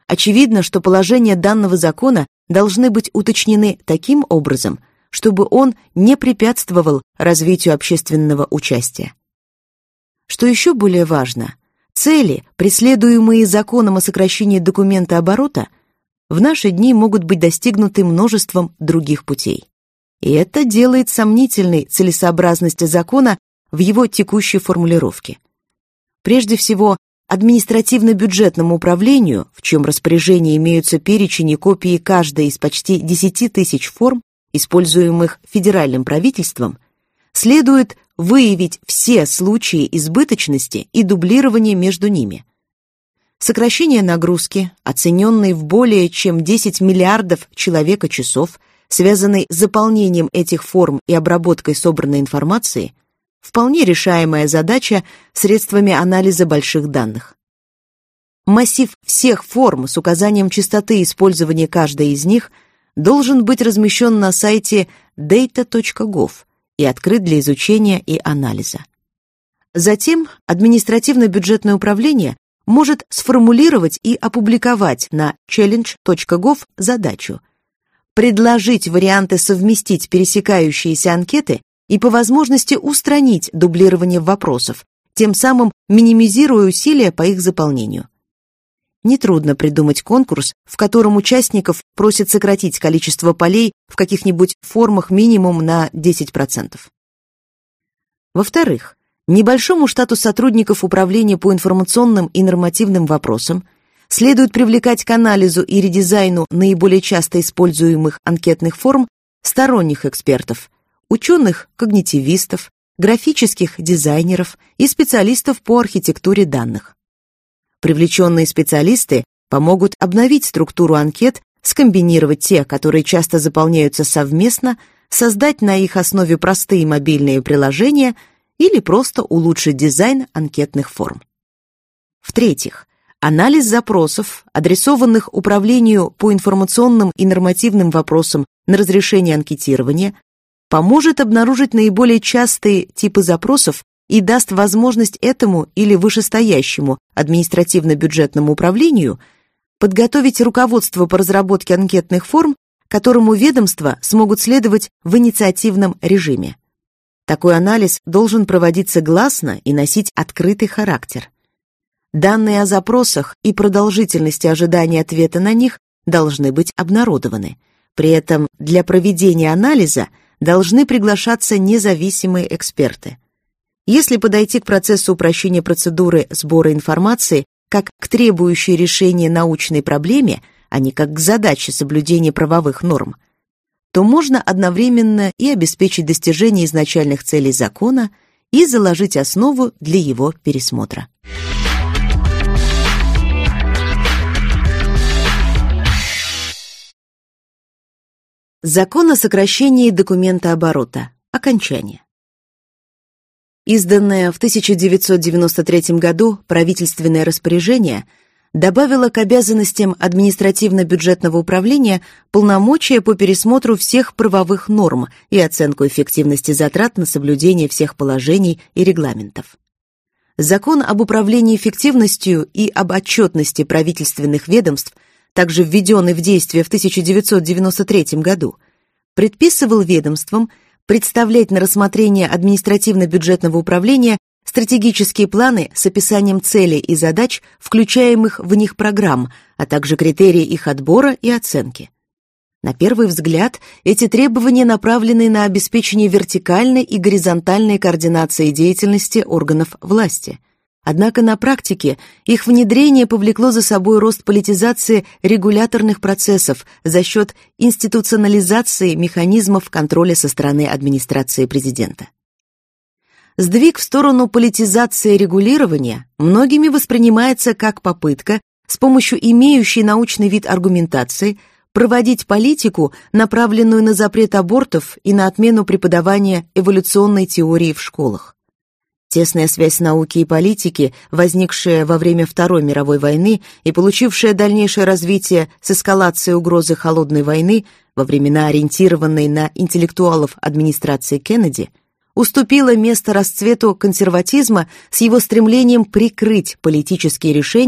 Очевидно, что положения данного закона должны быть уточнены таким образом, чтобы он не препятствовал развитию общественного участия. Что еще более важно, цели, преследуемые законом о сокращении документооборота, в наши дни могут быть достигнуты множеством других путей. И это делает сомнительной целесообразность закона в его текущей формулировке. Прежде всего, административно-бюджетному управлению, в чьем распоряжении имеются перечень и копии каждой из почти десяти тысяч форм, используемых федеральным правительством, следует выявить все случаи избыточности и дублирования между ними. Сокращение нагрузки, оцененной в более чем десять миллиардов человека-часов, связанной с заполнением этих форм и обработкой собранной информации, вполне решаемая задача средствами анализа больших данных. Массив всех форм с указанием частоты использования каждой из них должен быть размещен на сайте data точка gov и открыт для изучения и анализа. Затем административно-бюджетное управление может сформулировать и опубликовать на challenge точка gov задачу предложить варианты совместить пересекающиеся анкеты и по возможности устранить дублирование вопросов, тем самым минимизируя усилия по их заполнению. Нетрудно придумать конкурс, в котором участников просят сократить количество полей в каких-нибудь формах минимум на десять процентов. Во-вторых, небольшому штату сотрудников Управления по информационным и нормативным вопросам следует привлекать к анализу и редизайну наиболее часто используемых анкетных форм сторонних экспертов, ученых-когнитивистов, графических дизайнеров и специалистов по архитектуре данных. Привлеченные специалисты помогут обновить структуру анкет, скомбинировать те, которые часто заполняются совместно, создать на их основе простые мобильные приложения или просто улучшить дизайн анкетных форм. В-третьих, анализ запросов, адресованных Управлению по информационным и нормативным вопросам на разрешение анкетирования, поможет обнаружить наиболее частые типы запросов и даст возможность этому или вышестоящему административно-бюджетному управлению подготовить руководство по разработке анкетных форм, которому ведомства смогут следовать в инициативном режиме. Такой анализ должен проводиться гласно и носить открытый характер. Данные о запросах и продолжительности ожидания ответа на них должны быть обнародованы. При этом для проведения анализа должны приглашаться независимые эксперты. Если подойти к процессу упрощения процедуры сбора информации как к требующей решения научной проблеме, а не как к задаче соблюдения правовых норм, то можно одновременно и обеспечить достижение изначальных целей закона и заложить основу для его пересмотра. Закон о сокращении документооборота. Окончание. Изданное в тысяча девятьсот девяносто третьем году правительственное распоряжение добавило к обязанностям административно-бюджетного управления полномочия по пересмотру всех правовых норм и оценку эффективности затрат на соблюдение всех положений и регламентов. Закон об управлении эффективностью и об отчетности правительственных ведомств, также введенный в действие в тысяча девятьсот девяносто третьем году, предписывал ведомствам представлять на рассмотрение административно-бюджетного управления стратегические планы с описанием целей и задач, включаемых в них программ, а также критерии их отбора и оценки. На первый взгляд, эти требования направлены на обеспечение вертикальной и горизонтальной координации деятельности органов власти. Однако на практике их внедрение повлекло за собой рост политизации регуляторных процессов за счет институционализации механизмов контроля со стороны администрации президента. Сдвиг в сторону политизации регулирования многими воспринимается как попытка с помощью имеющей научный вид аргументации проводить политику, направленную на запрет абортов и на отмену преподавания эволюционной теории в школах. Тесная связь науки и политики, возникшая во время Второй мировой войны и получившая дальнейшее развитие с эскалацией угрозы холодной войны во времена ориентированной на интеллектуалов администрации Кеннеди, уступила место расцвету консерватизма с его стремлением прикрыть политические решения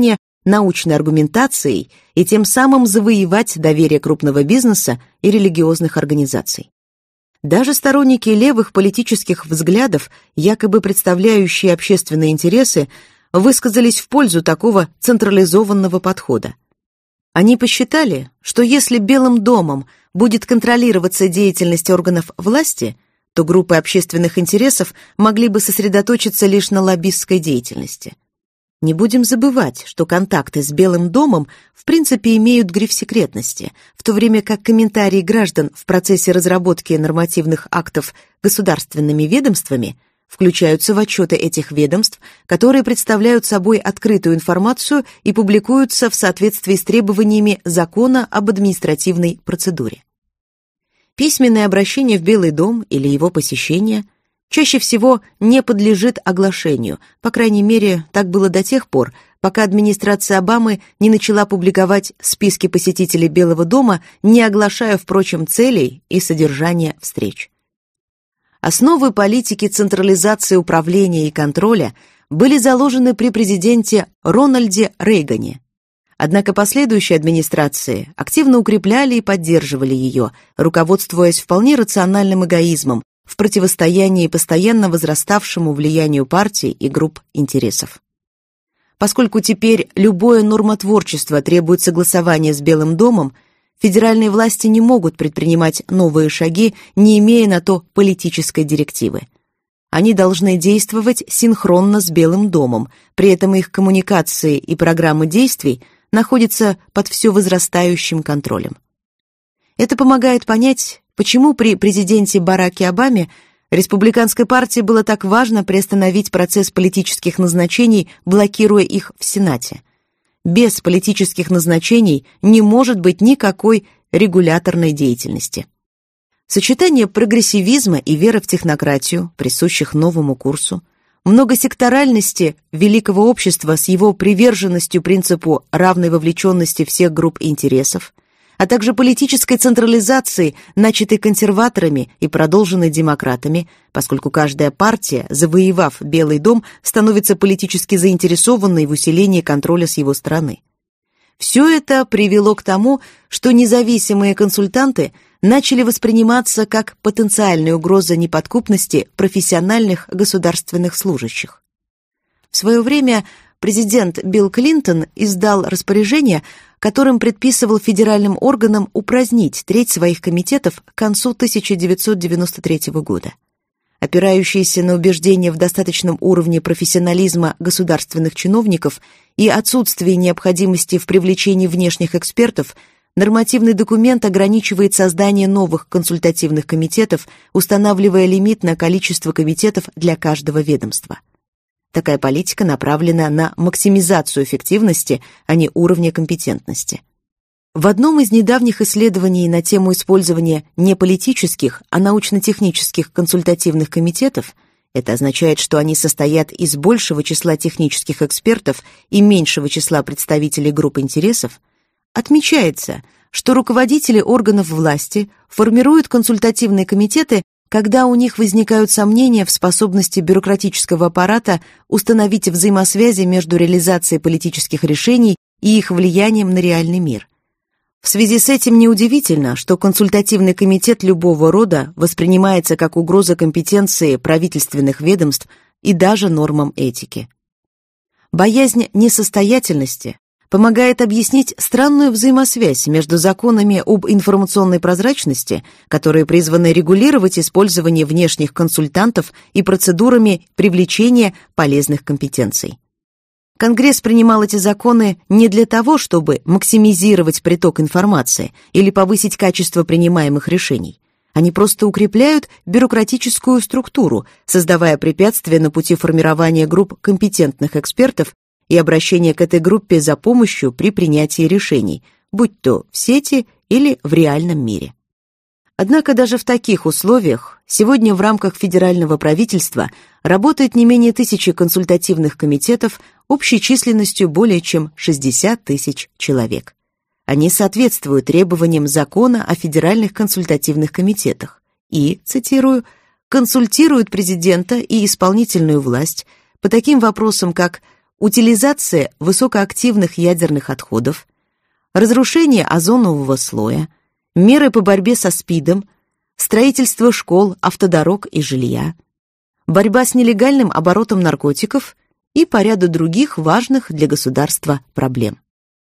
научной аргументацией и тем самым завоевать доверие крупного бизнеса и религиозных организаций. Даже сторонники левых политических взглядов, якобы представляющие общественные интересы, высказались в пользу такого централизованного подхода. Они посчитали, что если Белым домом будет контролироваться деятельность органов власти, то группы общественных интересов могли бы сосредоточиться лишь на лоббистской деятельности. Не будем забывать, что контакты с Белым домом в принципе имеют гриф секретности, в то время как комментарии граждан в процессе разработки нормативных актов государственными ведомствами включаются в отчеты этих ведомств, которые представляют собой открытую информацию и публикуются в соответствии с требованиями Закона об административной процедуре. Письменное обращение в Белый дом или его посещение чаще всего не подлежит оглашению, по крайней мере, так было до тех пор, пока администрация Обамы не начала публиковать списки посетителей Белого дома, не оглашая, впрочем, целей и содержания встреч. Основы политики централизации управления и контроля были заложены при президенте Рональде Рейгане. Однако последующие администрации активно укрепляли и поддерживали ее, руководствуясь вполне рациональным эгоизмом в противостоянии постоянно возраставшему влиянию партий и групп интересов. Поскольку теперь любое нормотворчество требует согласования с Белым домом, федеральные власти не могут предпринимать новые шаги, не имея на то политической директивы. Они должны действовать синхронно с Белым домом, при этом их коммуникации и программы действий находятся под все возрастающим контролем. Это помогает понять, почему при президенте Бараке Обаме республиканской партии было так важно приостановить процесс политических назначений, блокируя их в Сенате. Без политических назначений не может быть никакой регуляторной деятельности. Сочетание прогрессивизма и веры в технократию, присущих новому курсу, многосекторальности великого общества с его приверженностью принципу равной вовлеченности всех групп интересов, а также политической централизации, начатой консерваторами и продолженной демократами, поскольку каждая партия, завоевав Белый дом, становится политически заинтересованной в усилении контроля с его стороны. Все это привело к тому, что независимые консультанты начали восприниматься как потенциальная угроза неподкупности профессиональных государственных служащих. В свое время президент Билл Клинтон издал распоряжение, которым предписывал федеральным органам упразднить треть своих комитетов к концу тысяча девятьсот девяносто третьего года. Опирающиеся на убеждения в достаточном уровне профессионализма государственных чиновников и отсутствие необходимости в привлечении внешних экспертов, нормативный документ ограничивает создание новых консультативных комитетов, устанавливая лимит на количество комитетов для каждого ведомства. Такая политика направлена на максимизацию эффективности, а не уровня компетентности. В одном из недавних исследований на тему использования не политических, а научно-технических консультативных комитетов, это означает, что они состоят из большего числа технических экспертов и меньшего числа представителей групп интересов, отмечается, что руководители органов власти формируют консультативные комитеты, когда у них возникают сомнения в способности бюрократического аппарата установить взаимосвязи между реализацией политических решений и их влиянием на реальный мир. В связи с этим неудивительно, что консультативный комитет любого рода воспринимается как угроза компетенции правительственных ведомств и даже нормам этики. Боязнь несостоятельности помогает объяснить странную взаимосвязь между законами об информационной прозрачности, которые призваны регулировать использование внешних консультантов, и процедурами привлечения полезных компетенций. Конгресс принимал эти законы не для того, чтобы максимизировать приток информации или повысить качество принимаемых решений. Они просто укрепляют бюрократическую структуру, создавая препятствия на пути формирования групп компетентных экспертов и обращения к этой группе за помощью при принятии решений, будь то в сети или в реальном мире. Однако даже в таких условиях сегодня в рамках федерального правительства работает не менее тысячи консультативных комитетов общей численностью более чем шестьдесят тысяч человек. Они соответствуют требованиям закона о федеральных консультативных комитетах и, цитирую, «консультируют президента и исполнительную власть по таким вопросам, как утилизация высокоактивных ядерных отходов, разрушение озонового слоя, меры по борьбе со СПИДом, строительство школ, автодорог и жилья, борьба с нелегальным оборотом наркотиков и по ряду других важных для государства проблем.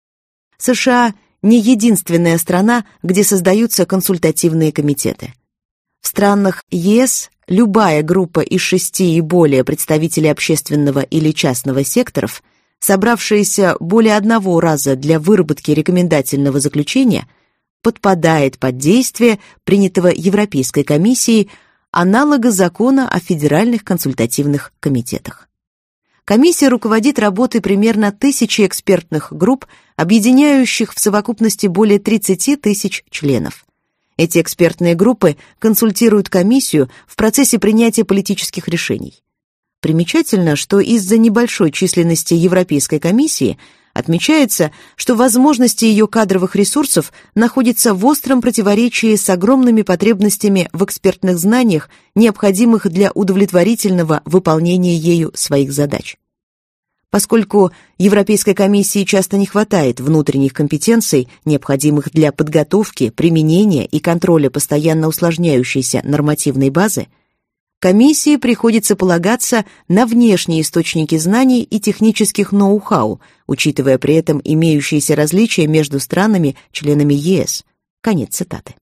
США не единственная страна, где создаются консультативные комитеты. В странах ЕС любая группа из шести и более представителей общественного или частного секторов, собравшаяся более одного раза для выработки рекомендательного заключения, подпадает под действие принятого Европейской комиссией аналога закона о федеральных консультативных комитетах. Комиссия руководит работой примерно тысячи экспертных групп, объединяющих в совокупности более тридцати тысяч членов. Эти экспертные группы консультируют комиссию в процессе принятия политических решений. Примечательно, что из-за небольшой численности Европейской комиссии отмечается, что возможности ее кадровых ресурсов находятся в остром противоречии с огромными потребностями в экспертных знаниях, необходимых для удовлетворительного выполнения ею своих задач. Поскольку Европейской комиссии часто не хватает внутренних компетенций, необходимых для подготовки, применения и контроля постоянно усложняющейся нормативной базы, комиссии приходится полагаться на внешние источники знаний и технических ноу-хау, учитывая при этом имеющиеся различия между странами-членами ЕС. Конец цитаты.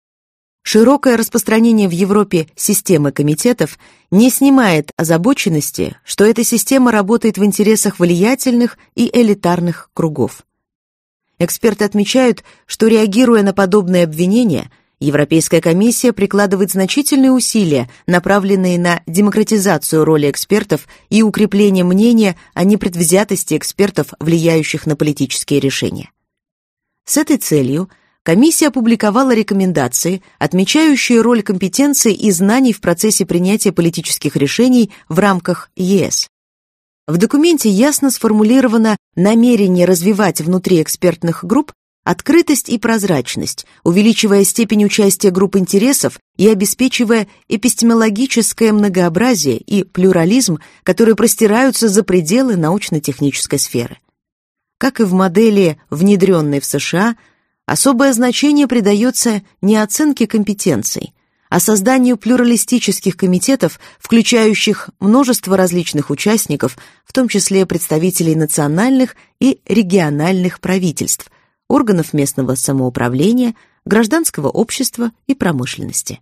Широкое распространение в Европе системы комитетов не снимает озабоченности, что эта система работает в интересах влиятельных и элитарных кругов. Эксперты отмечают, что, реагируя на подобные обвинения, Европейская комиссия прикладывает значительные усилия, направленные на демократизацию роли экспертов и укрепление мнения о непредвзятости экспертов, влияющих на политические решения. С этой целью комиссия опубликовала рекомендации, отмечающие роль компетенций и знаний в процессе принятия политических решений в рамках ЕС. В документе ясно сформулировано намерение развивать внутри экспертных групп открытость и прозрачность, увеличивая степень участия групп интересов и обеспечивая эпистемологическое многообразие и плюрализм, которые простираются за пределы научно-технической сферы. Как и в модели, внедренной в США, особое значение придается не оценке компетенций, а созданию плюралистических комитетов, включающих множество различных участников, в том числе представителей национальных и региональных правительств, органов местного самоуправления, гражданского общества и промышленности.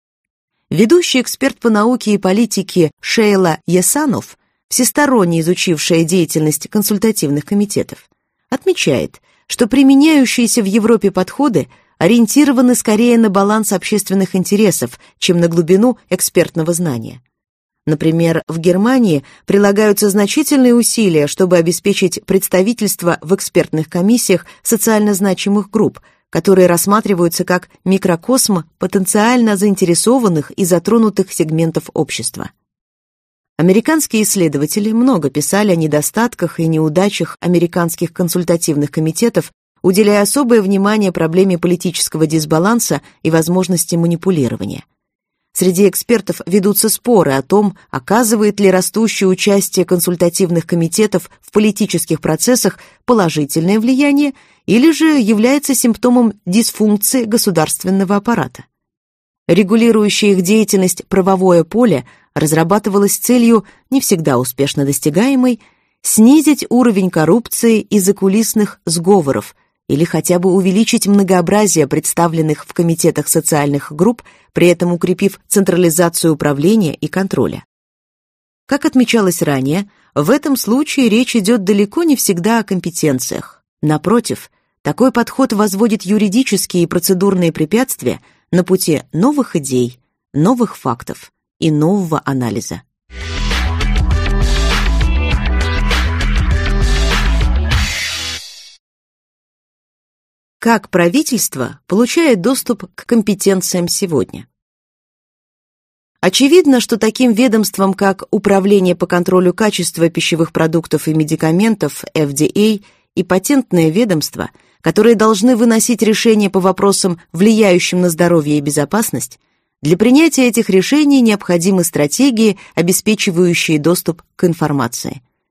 Ведущий эксперт по науке и политике Шейла Ясанов, всесторонне изучившая деятельность консультативных комитетов, отмечает, что применяющиеся в Европе подходы ориентированы скорее на баланс общественных интересов, чем на глубину экспертного знания. Например, в Германии прилагаются значительные усилия, чтобы обеспечить представительство в экспертных комиссиях социально значимых групп, которые рассматриваются как микрокосм потенциально заинтересованных и затронутых сегментов общества. Американские исследователи много писали о недостатках и неудачах американских консультативных комитетов, уделяя особое внимание проблеме политического дисбаланса и возможности манипулирования. Среди экспертов ведутся споры о том, оказывает ли растущее участие консультативных комитетов в политических процессах положительное влияние или же является симптомом дисфункции государственного аппарата. Регулирующее их деятельность правовое поле разрабатывалось с целью, не всегда успешно достигаемой, снизить уровень коррупции и закулисных сговоров или хотя бы увеличить многообразие представленных в комитетах социальных групп, при этом укрепив централизацию управления и контроля. Как отмечалось ранее, в этом случае речь идет далеко не всегда о компетенциях. Напротив, такой подход возводит юридические и процедурные препятствия на пути новых идей, новых фактов и нового анализа. Как правительство получает доступ к компетенциям сегодня? Очевидно, что таким ведомствам, как Управление по контролю качества пищевых продуктов и медикаментов, эф ди эй, и Патентное ведомство, которые должны выносить решения по вопросам, влияющим на здоровье и безопасность, для принятия этих решений необходимы стратегии, обеспечивающие доступ к информации.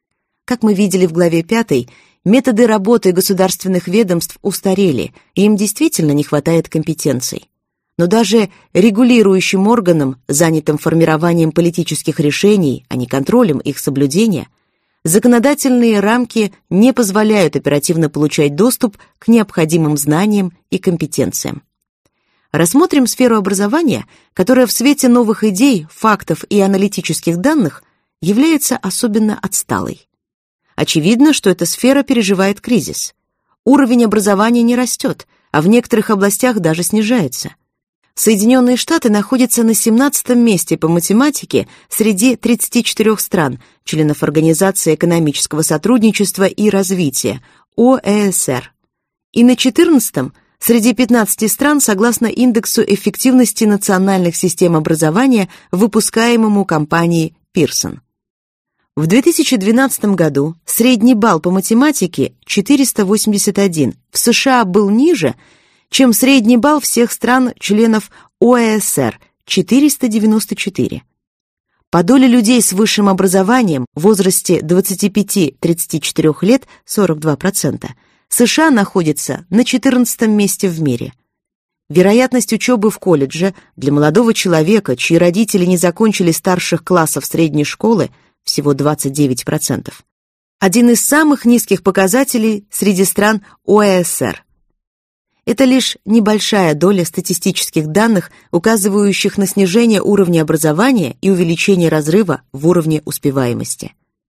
Как мы видели в главе пятой, методы работы государственных ведомств устарели, и им действительно не хватает компетенций. Но даже регулирующим органам, занятым формированием политических решений, а не контролем их соблюдения, законодательные рамки не позволяют оперативно получать доступ к необходимым знаниям и компетенциям. Рассмотрим сферу образования, которая в свете новых идей, фактов и аналитических данных является особенно отсталой. Очевидно, что эта сфера переживает кризис. Уровень образования не растет, а в некоторых областях даже снижается. Соединенные Штаты находятся на семнадцатом месте по математике среди тридцати четырёх стран, членов Организации экономического сотрудничества и развития, О Э Эс Эр, и на четырнадцатом среди пятнадцати стран согласно индексу эффективности национальных систем образования, выпускаемому компанией Пирсон. В две тысячи двенадцатом году средний балл по математике четыреста восемьдесят один в США был ниже, чем средний балл всех стран-членов О Э Эс Эр четыреста девяносто четыре. По доле людей с высшим образованием в возрасте двадцати пяти — тридцати четырёх лет сорок два процента США находится на четырнадцатом месте в мире. Вероятность учебы в колледже для молодого человека, чьи родители не закончили старших классов средней школы, всего двадцать девять процентов. Один из самых низких показателей среди стран О Э Эс Эр. Это лишь небольшая доля статистических данных, указывающих на снижение уровня образования и увеличение разрыва в уровне успеваемости.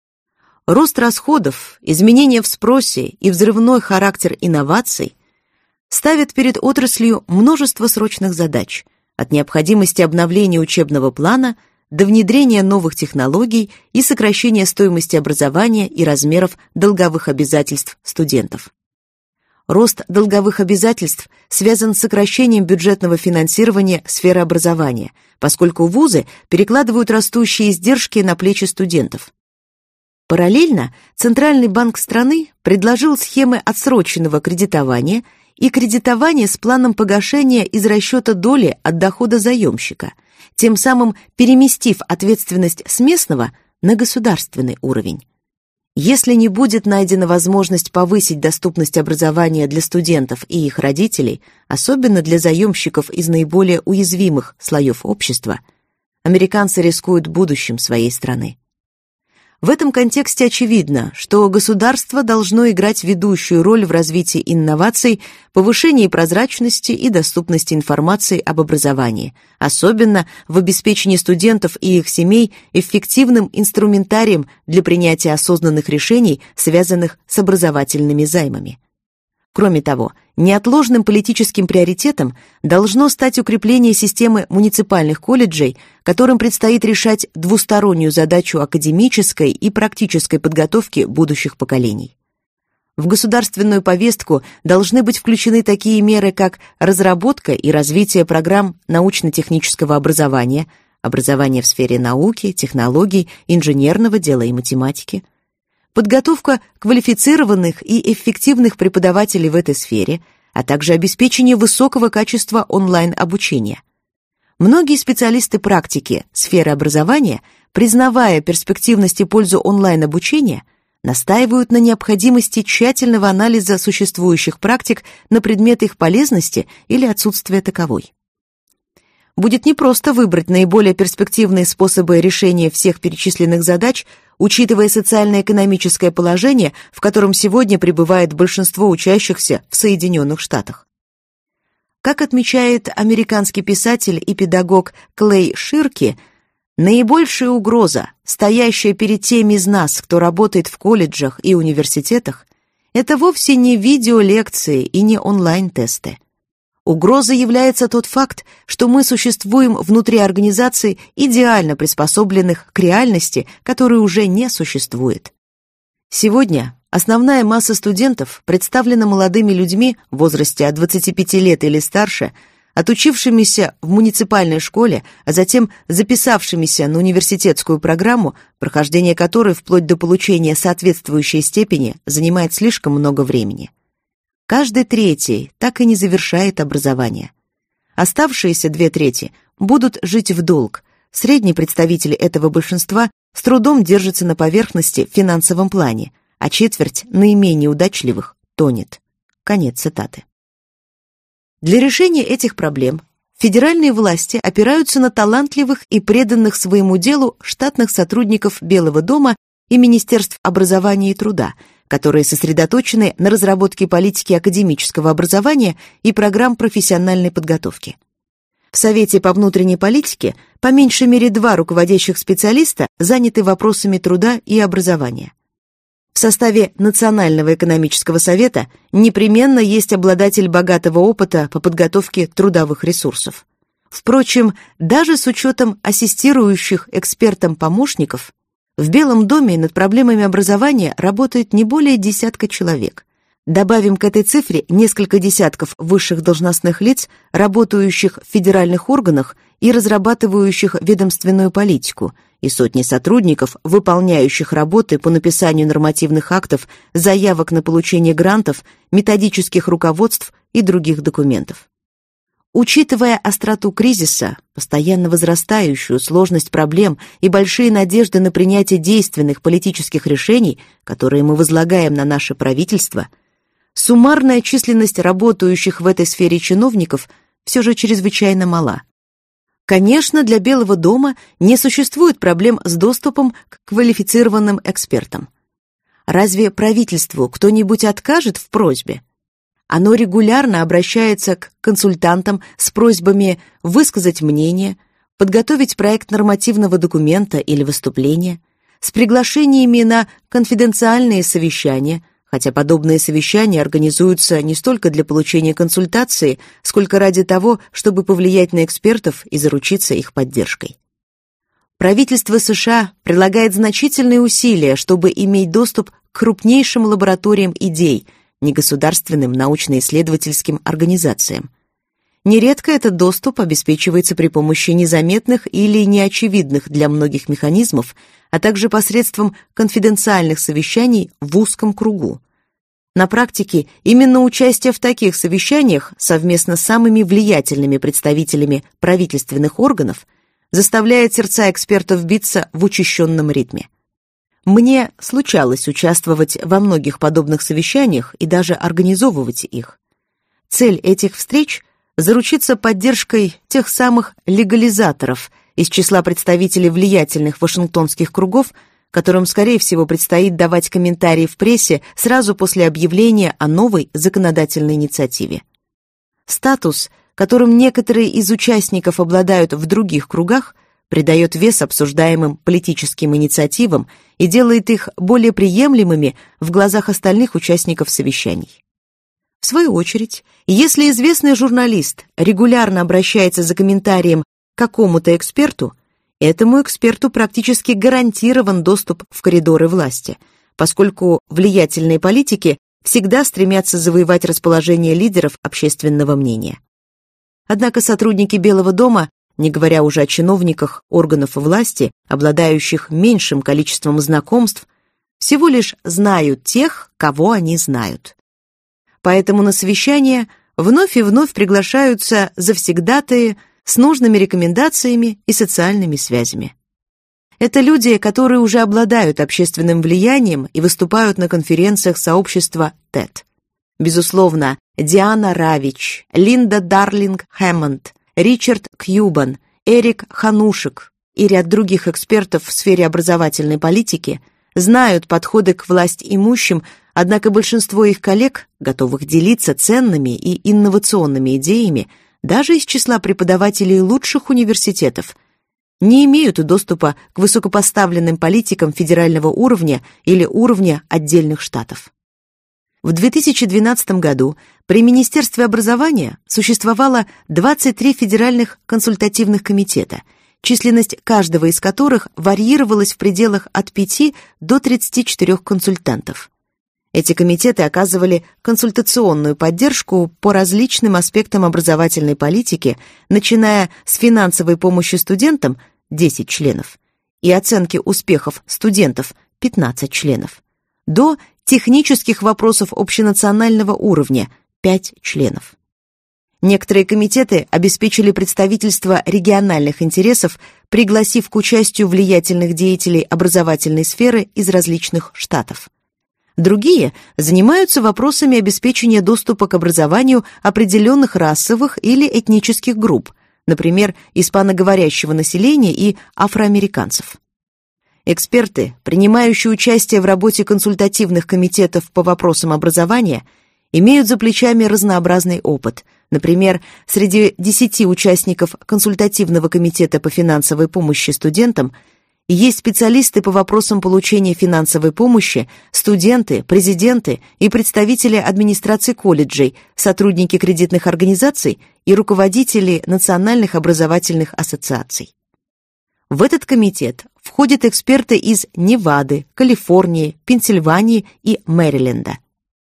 Рост расходов, изменения в спросе и взрывной характер инноваций ставят перед отраслью множество срочных задач, от необходимости обновления учебного плана до внедрения новых технологий и сокращения стоимости образования и размеров долговых обязательств студентов. Рост долговых обязательств связан с сокращением бюджетного финансирования сферы образования, поскольку вузы перекладывают растущие издержки на плечи студентов. Параллельно Центральный банк страны предложил схемы отсроченного кредитования и кредитования с планом погашения из расчета доли от дохода заемщика, тем самым переместив ответственность с местного на государственный уровень. Если не будет найдена возможность повысить доступность образования для студентов и их родителей, особенно для заемщиков из наиболее уязвимых слоев общества, американцы рискуют будущим своей страны. В этом контексте очевидно, что государство должно играть ведущую роль в развитии инноваций, повышении прозрачности и доступности информации об образовании, особенно в обеспечении студентов и их семей эффективным инструментарием для принятия осознанных решений, связанных с образовательными займами. Кроме того, неотложным политическим приоритетом должно стать укрепление системы муниципальных колледжей, которым предстоит решать двустороннюю задачу академической и практической подготовки будущих поколений. В государственную повестку должны быть включены такие меры, как разработка и развитие программ научно-технического образования, образование в сфере науки, технологий, инженерного дела и математики, подготовка квалифицированных и эффективных преподавателей в этой сфере, а также обеспечение высокого качества онлайн-обучения. Многие специалисты практики сферы образования, признавая перспективность и пользу онлайн-обучения, настаивают на необходимости тщательного анализа существующих практик на предмет их полезности или отсутствия таковой. Будет непросто выбрать наиболее перспективные способы решения всех перечисленных задач, учитывая социально-экономическое положение, в котором сегодня пребывает большинство учащихся в Соединенных Штатах. Как отмечает американский писатель и педагог Клей Ширки, наибольшая угроза, стоящая перед теми из нас, кто работает в колледжах и университетах, это вовсе не видеолекции и не онлайн-тесты. Угрозой является тот факт, что мы существуем внутри организаций, идеально приспособленных к реальности, которой уже не существует. Сегодня основная масса студентов представлена молодыми людьми в возрасте от двадцати пяти лет или старше, отучившимися в муниципальной школе, а затем записавшимися на университетскую программу, прохождение которой вплоть до получения соответствующей степени занимает слишком много времени. Каждый третий так и не завершает образование. Оставшиеся две трети будут жить в долг. Средний представитель этого большинства с трудом держится на поверхности в финансовом плане, а четверть наименее удачливых тонет. Конец цитаты. Для решения этих проблем федеральные власти опираются на талантливых и преданных своему делу штатных сотрудников Белого дома и Министерств образования и труда, которые сосредоточены на разработке политики академического образования и программ профессиональной подготовки. В Совете по внутренней политике по меньшей мере два руководящих специалиста заняты вопросами труда и образования. В составе Национального экономического совета непременно есть обладатель богатого опыта по подготовке трудовых ресурсов. Впрочем, даже с учетом ассистирующих экспертам помощников, в Белом доме над проблемами образования работает не более десятка человек. Добавим к этой цифре несколько десятков высших должностных лиц, работающих в федеральных органах и разрабатывающих ведомственную политику, и сотни сотрудников, выполняющих работы по написанию нормативных актов, заявок на получение грантов, методических руководств и других документов. Учитывая остроту кризиса, постоянно возрастающую сложность проблем и большие надежды на принятие действенных политических решений, которые мы возлагаем на наше правительство, суммарная численность работающих в этой сфере чиновников все же чрезвычайно мала. Конечно, для Белого дома не существует проблем с доступом к квалифицированным экспертам. Разве правительству кто-нибудь откажет в просьбе? Оно регулярно обращается к консультантам с просьбами высказать мнение, подготовить проект нормативного документа или выступления, с приглашениями на конфиденциальные совещания, хотя подобные совещания организуются не столько для получения консультации, сколько ради того, чтобы повлиять на экспертов и заручиться их поддержкой. Правительство США прилагает значительные усилия, чтобы иметь доступ к крупнейшим лабораториям идей, негосударственным научно-исследовательским организациям. Нередко этот доступ обеспечивается при помощи незаметных или неочевидных для многих механизмов, а также посредством конфиденциальных совещаний в узком кругу. На практике именно участие в таких совещаниях совместно с самыми влиятельными представителями правительственных органов заставляет сердца экспертов биться в учащенном ритме. Мне случалось участвовать во многих подобных совещаниях и даже организовывать их. Цель этих встреч – заручиться поддержкой тех самых легализаторов из числа представителей влиятельных вашингтонских кругов, которым, скорее всего, предстоит давать комментарии в прессе сразу после объявления о новой законодательной инициативе. Статус, которым некоторые из участников обладают в других кругах, придает вес обсуждаемым политическим инициативам и делает их более приемлемыми в глазах остальных участников совещаний. В свою очередь, если известный журналист регулярно обращается за комментарием к какому-то эксперту, этому эксперту практически гарантирован доступ в коридоры власти, поскольку влиятельные политики всегда стремятся завоевать расположение лидеров общественного мнения. Однако сотрудники Белого дома, не говоря уже о чиновниках органов власти, обладающих меньшим количеством знакомств, всего лишь знают тех, кого они знают. Поэтому на совещания вновь и вновь приглашаются завсегдатаи с нужными рекомендациями и социальными связями. Это люди, которые уже обладают общественным влиянием и выступают на конференциях сообщества тед. Безусловно, Диана Равич, Линда Дарлинг-Хэммонд, Ричард Кьюбан, Эрик Ханушек и ряд других экспертов в сфере образовательной политики знают подходы к властимущим, однако большинство их коллег, готовых делиться ценными и инновационными идеями, даже из числа преподавателей лучших университетов, не имеют доступа к высокопоставленным политикам федерального уровня или уровня отдельных штатов. В две тысячи двенадцатом году при Министерстве образования существовало двадцать три федеральных консультативных комитета, численность каждого из которых варьировалась в пределах от пяти до тридцати четырёх консультантов. Эти комитеты оказывали консультационную поддержку по различным аспектам образовательной политики, начиная с финансовой помощи студентам – десять членов и оценки успехов студентов – пятнадцать членов, до технических вопросов общенационального уровня – пять членов. Некоторые комитеты обеспечили представительство региональных интересов пригласив к участию влиятельных деятелей образовательной сферы из различных штатов. Другие занимаются вопросами обеспечения доступа к образованию определенных расовых или этнических групп, например, испаноговорящего населения и афроамериканцев. Эксперты, принимающие участие в работе консультативных комитетов по вопросам образования, имеют за плечами разнообразный опыт. Например, среди десяти участников консультативного комитета по финансовой помощи студентам есть специалисты по вопросам получения финансовой помощи, студенты, президенты и представители администрации колледжей, сотрудники кредитных организаций и руководители национальных образовательных ассоциаций. В этот комитет входят эксперты из Невады, Калифорнии, Пенсильвании и Мэриленда.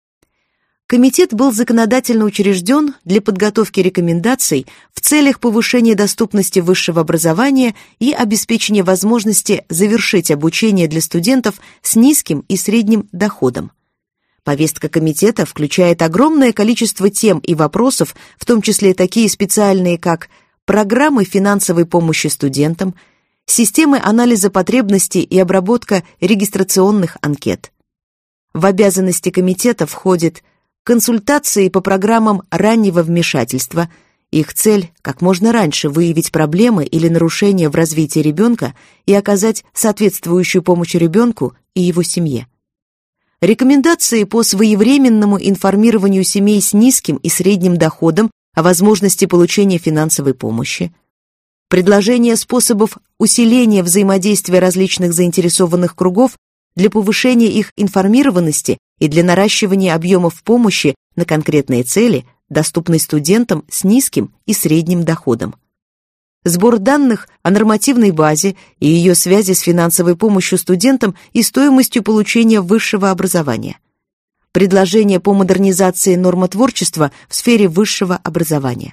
Комитет был законодательно учрежден для подготовки рекомендаций в целях повышения доступности высшего образования и обеспечения возможности завершить обучение для студентов с низким и средним доходом. Повестка комитета включает огромное количество тем и вопросов, в том числе такие специальные, как программы финансовой помощи студентам, системы анализа потребностей и обработка регистрационных анкет. В обязанности комитета входит консультации по программам раннего вмешательства. Их цель – как можно раньше выявить проблемы или нарушения в развитии ребенка и оказать соответствующую помощь ребенку и его семье. Рекомендации по своевременному информированию семей с низким и средним доходом о возможности получения финансовой помощи. Предложение способов усиления взаимодействия различных заинтересованных кругов для повышения их информированности и для наращивания объемов помощи на конкретные цели, доступной студентам с низким и средним доходом. Сбор данных о нормативной базе и ее связи с финансовой помощью студентам и стоимостью получения высшего образования. Предложение по модернизации нормотворчества в сфере высшего образования.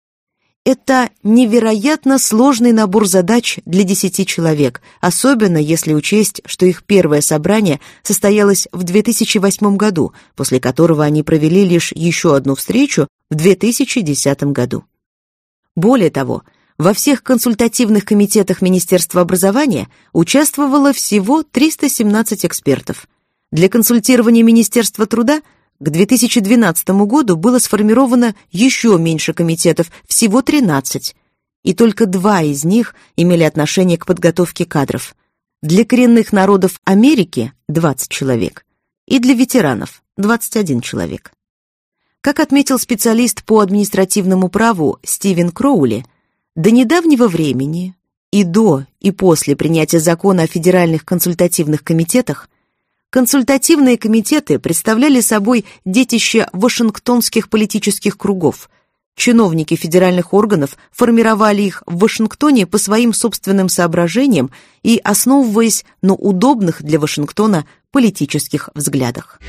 Это невероятно сложный набор задач для десяти человек, особенно если учесть, что их первое собрание состоялось в две тысячи восьмом году, после которого они провели лишь еще одну встречу в две тысячи десятом году. Более того, во всех консультативных комитетах Министерства образования участвовало всего триста семнадцать экспертов. Для консультирования Министерства труда к две тысячи двенадцатому году было сформировано еще меньше комитетов, всего тринадцать, и только два из них имели отношение к подготовке кадров. Для коренных народов Америки – двадцать человек, и для ветеранов – двадцать один человек. Как отметил специалист по административному праву Стивен Кроули, до недавнего времени и до, и после принятия закона о федеральных консультативных комитетах консультативные комитеты представляли собой детище вашингтонских политических кругов. Чиновники федеральных органов формировали их в Вашингтоне по своим собственным соображениям и основываясь на удобных для Вашингтона политических взглядах.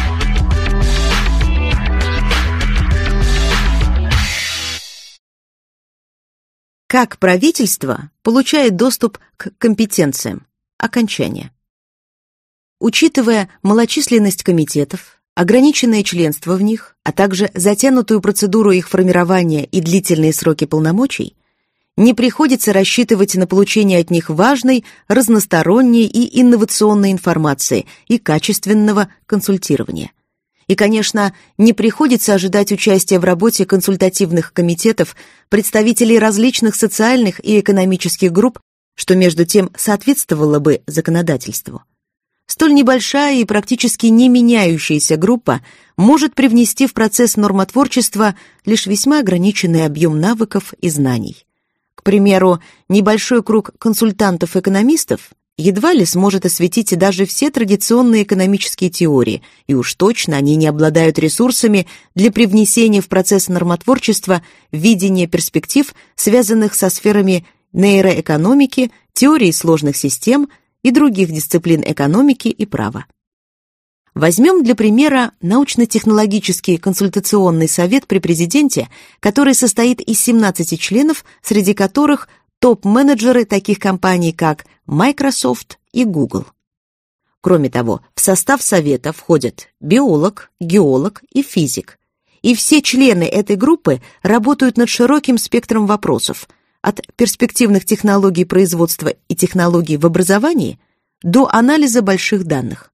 Как правительство получает доступ к компетенциям? Окончание. Учитывая малочисленность комитетов, ограниченное членство в них, а также затянутую процедуру их формирования и длительные сроки полномочий, не приходится рассчитывать на получение от них важной, разносторонней и инновационной информации и качественного консультирования. И, конечно, не приходится ожидать участия в работе консультативных комитетов представителей различных социальных и экономических групп, что между тем соответствовало бы законодательству. Столь небольшая и практически не меняющаяся группа может привнести в процесс нормотворчества лишь весьма ограниченный объем навыков и знаний. К примеру, небольшой круг консультантов-экономистов едва ли сможет осветить даже все традиционные экономические теории, и уж точно они не обладают ресурсами для привнесения в процесс нормотворчества видения перспектив, связанных со сферами нейроэкономики, теории сложных систем и других дисциплин экономики и права. Возьмем для примера научно-технологический консультационный совет при президенте, который состоит из семнадцати членов, среди которых топ-менеджеры таких компаний, как Microsoft и Google. Кроме того, в состав совета входят биолог, геолог и физик. И все члены этой группы работают над широким спектром вопросов, от перспективных технологий производства и технологий в образовании до анализа больших данных.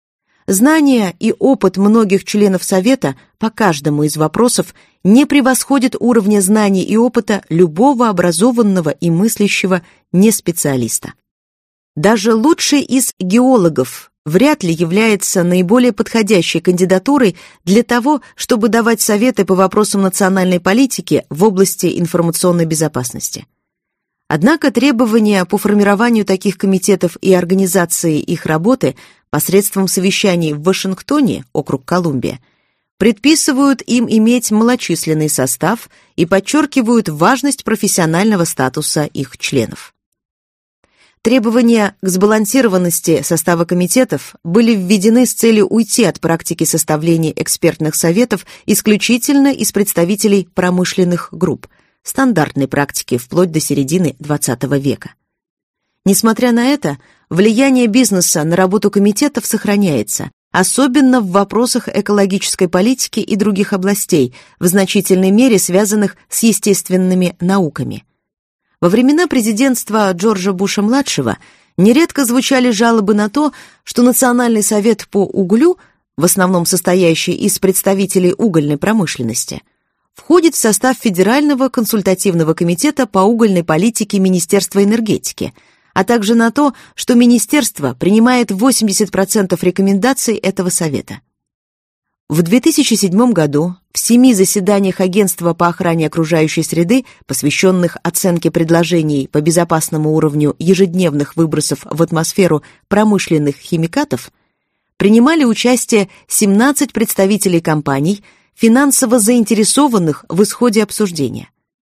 Знания и опыт многих членов Совета по каждому из вопросов не превосходят уровня знаний и опыта любого образованного и мыслящего неспециалиста. Даже лучший из геологов вряд ли является наиболее подходящей кандидатурой для того, чтобы давать советы по вопросам национальной политики в области информационной безопасности. Однако требования по формированию таких комитетов и организации их работы посредством совещаний в Вашингтоне, округ Колумбия, предписывают им иметь малочисленный состав и подчеркивают важность профессионального статуса их членов. Требования к сбалансированности состава комитетов были введены с целью уйти от практики составления экспертных советов исключительно из представителей промышленных групп, стандартной практики вплоть до середины двадцатого века. Несмотря на это, влияние бизнеса на работу комитетов сохраняется, особенно в вопросах экологической политики и других областей, в значительной мере связанных с естественными науками. Во времена президентства Джорджа Буша-младшего нередко звучали жалобы на то, что Национальный совет по углю, в основном состоящий из представителей угольной промышленности, входит в состав Федерального консультативного комитета по угольной политике Министерства энергетики, а также на то, что министерство принимает восемьдесят процентов рекомендаций этого совета. В две тысячи седьмом году в семи заседаниях Агентства по охране окружающей среды, посвященных оценке предложений по безопасному уровню ежедневных выбросов в атмосферу промышленных химикатов, принимали участие семнадцать представителей компаний, финансово заинтересованных в исходе обсуждения.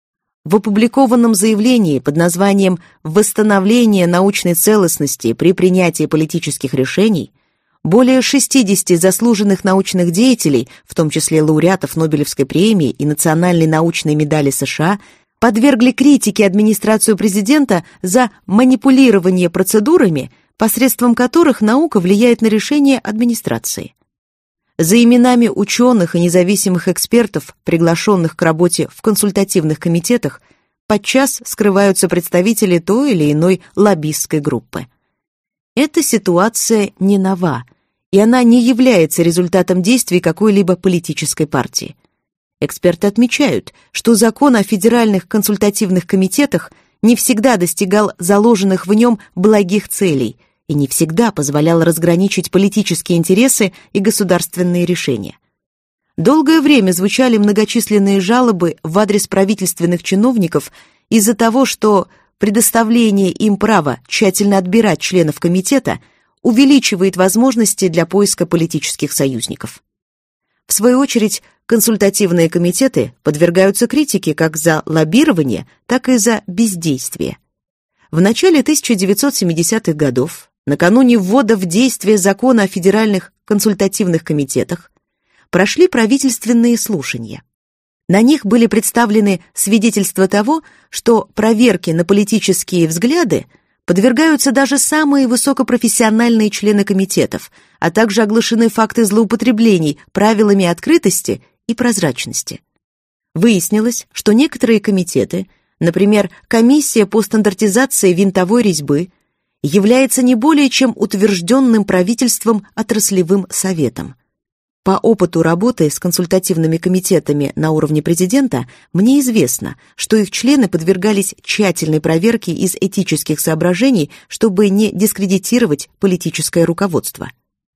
В опубликованном заявлении под названием «Восстановление научной целостности при принятии политических решений» более шестидесяти заслуженных научных деятелей, в том числе лауреатов Нобелевской премии и Национальной научной медали США, подвергли критике администрацию президента за манипулирование процедурами, посредством которых наука влияет на решения администрации. За именами ученых и независимых экспертов, приглашенных к работе в консультативных комитетах, подчас скрываются представители той или иной лоббистской группы. Эта ситуация не нова, и она не является результатом действий какой-либо политической партии. Эксперты отмечают, что закон о федеральных консультативных комитетах не всегда достигал заложенных в нем благих целей и не всегда позволял разграничить политические интересы и государственные решения. Долгое время звучали многочисленные жалобы в адрес правительственных чиновников из-за того, что предоставление им права тщательно отбирать членов комитета увеличивает возможности для поиска политических союзников. В свою очередь, консультативные комитеты подвергаются критике как за лоббирование, так и за бездействие. В начале тысяча девятьсот семидесятых годов, накануне ввода в действие закона о федеральных консультативных комитетах, прошли правительственные слушания. На них были представлены свидетельства того, что проверки на политические взгляды подвергаются даже самые высокопрофессиональные члены комитетов, а также оглашены факты злоупотреблений правилами открытости и прозрачности. Выяснилось, что некоторые комитеты, например, комиссия по стандартизации винтовой резьбы, является не более чем утвержденным правительством отраслевым советом. По опыту работы с консультативными комитетами на уровне президента мне известно, что их члены подвергались тщательной проверке из этических соображений, чтобы не дискредитировать политическое руководство.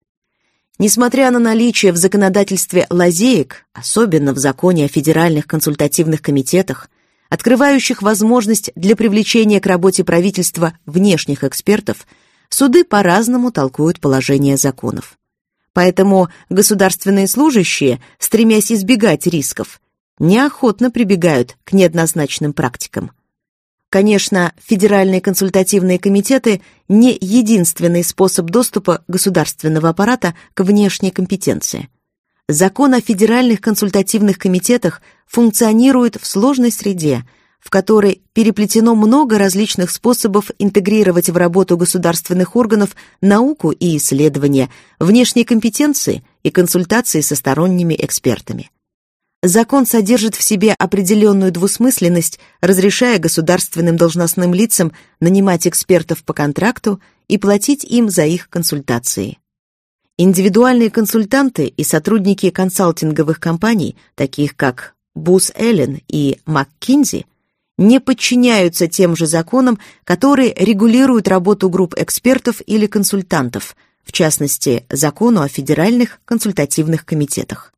Несмотря на наличие в законодательстве лазеек, особенно в законе о федеральных консультативных комитетах, открывающих возможность для привлечения к работе правительства внешних экспертов, суды по-разному толкуют положения законов. Поэтому государственные служащие, стремясь избегать рисков, неохотно прибегают к неоднозначным практикам. Конечно, федеральные консультативные комитеты не единственный способ доступа государственного аппарата к внешней компетенции. Закон о федеральных консультативных комитетах функционирует в сложной среде, в которой переплетено много различных способов интегрировать в работу государственных органов науку и исследования, внешние компетенции и консультации со сторонними экспертами. закон содержит в себе определенную двусмысленность, разрешая государственным должностным лицам нанимать экспертов по контракту и платить им за их консультации. Индивидуальные консультанты и сотрудники консалтинговых компаний, таких как Booz Allen и McKinsey, не подчиняются тем же законам, которые регулируют работу групп экспертов или консультантов, в частности, закону о федеральных консультативных комитетах.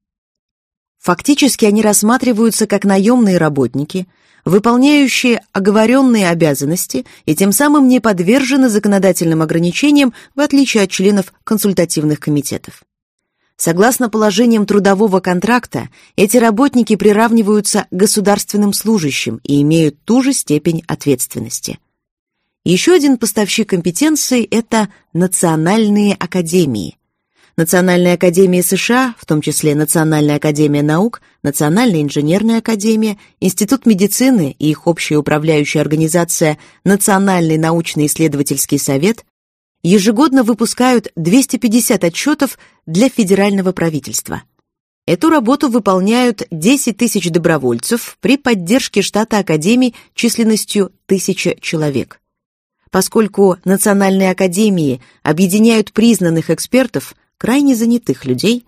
Фактически они рассматриваются как наемные работники, выполняющие оговоренные обязанности и тем самым не подвержены законодательным ограничениям, в отличие от членов консультативных комитетов. Согласно положениям трудового контракта, эти работники приравниваются к государственным служащим и имеют ту же степень ответственности. Еще один поставщик компетенций – это национальные академии. Национальная академия США, в том числе Национальная академия наук, Национальная инженерная академия, Институт медицины и их общая управляющая организация Национальный научно-исследовательский совет ежегодно выпускают двести пятьдесят отчетов для федерального правительства. Эту работу выполняют десять тысяч добровольцев при поддержке штата академий численностью тысяча человек. Поскольку национальные академии объединяют признанных экспертов, крайне занятых людей,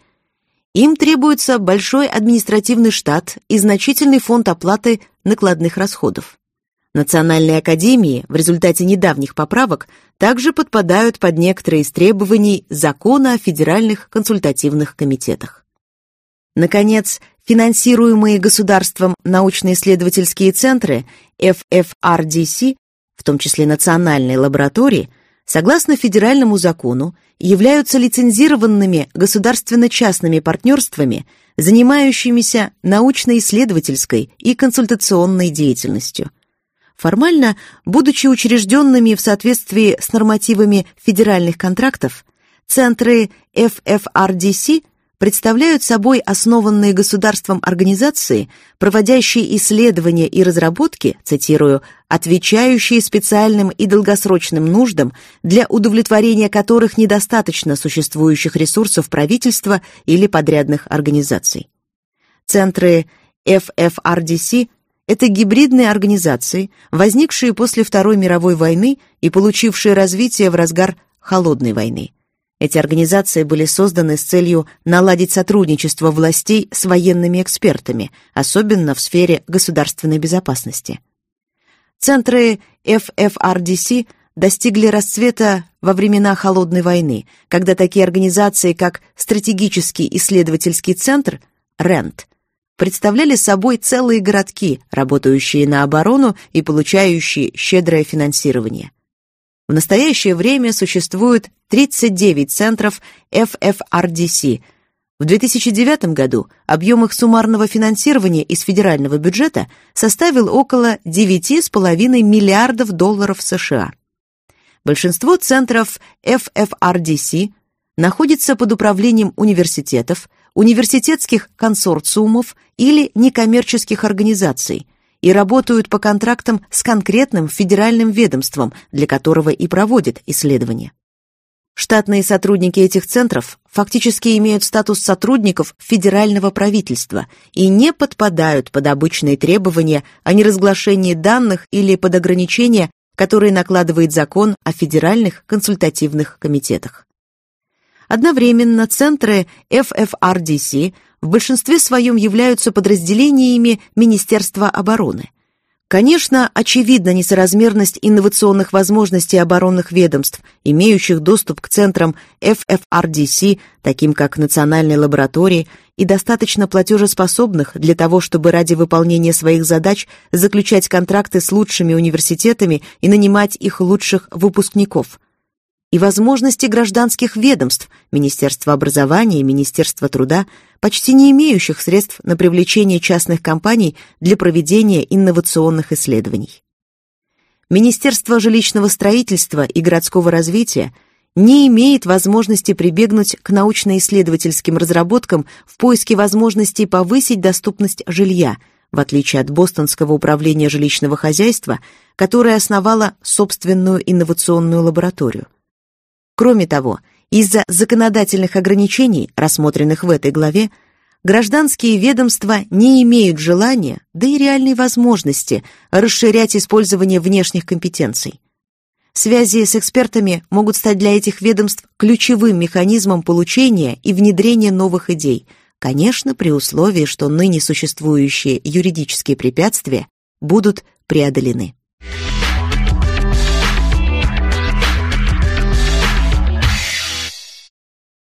им требуется большой административный штат и значительный фонд оплаты накладных расходов. Национальные академии в результате недавних поправок также подпадают под некоторые из требований Закона о федеральных консультативных комитетах. Наконец, финансируемые государством научно-исследовательские центры эф эф ар ди си, в том числе национальные лаборатории, согласно федеральному закону, являются лицензированными государственно-частными партнерствами, занимающимися научно-исследовательской и консультационной деятельностью. Формально, будучи учрежденными в соответствии с нормативами федеральных контрактов, центры эф эф ар ди си представляют собой основанные государством организации, проводящие исследования и разработки, цитирую, отвечающие специальным и долгосрочным нуждам, для удовлетворения которых недостаточно существующих ресурсов правительства или подрядных организаций. Центры эф эф ар ди си – это гибридные организации, возникшие после Второй мировой войны и получившие развитие в разгар Холодной войны. Эти организации были созданы с целью наладить сотрудничество властей с военными экспертами, особенно в сфере государственной безопасности. Центры эф эф ар ди си достигли расцвета во времена Холодной войны, когда такие организации, как Стратегический исследовательский центр, рэнд, представляли собой целые городки, работающие на оборону и получающие щедрое финансирование. В настоящее время существует тридцать девять центров эф эф ар ди си. В две тысячи девятом году объем их суммарного финансирования из федерального бюджета составил около девять с половиной миллиардов долларов США. Большинство центров эф эф ар ди си находится под управлением университетов, университетских консорциумов или некоммерческих организаций и работают по контрактам с конкретным федеральным ведомством, для которого и проводят исследования. Штатные сотрудники этих центров фактически имеют статус сотрудников федерального правительства и не подпадают под обычные требования о неразглашении данных или под ограничения, которые накладывает закон о федеральных консультативных комитетах. Одновременно центры эф эф ар ди си в большинстве своем являются подразделениями Министерства обороны. Конечно, очевидна несоразмерность инновационных возможностей оборонных ведомств, имеющих доступ к центрам эф эф ар ди си, таким как национальные лаборатории, и достаточно платежеспособных для того, чтобы ради выполнения своих задач заключать контракты с лучшими университетами и нанимать их лучших выпускников. И возможности гражданских ведомств, Министерства образования и Министерства труда, почти не имеющих средств на привлечение частных компаний для проведения инновационных исследований. Министерство жилищного строительства и городского развития не имеет возможности прибегнуть к научно-исследовательским разработкам в поиске возможностей повысить доступность жилья, в отличие от Бостонского управления жилищного хозяйства, которое основало собственную инновационную лабораторию. Кроме того, из-за законодательных ограничений, рассмотренных в этой главе, Гражданские ведомства не имеют желания, да и реальной возможности расширять использование внешних компетенций. Связи с экспертами могут стать для этих ведомств ключевым механизмом получения и внедрения новых идей, конечно, при условии, что ныне существующие юридические препятствия будут преодолены.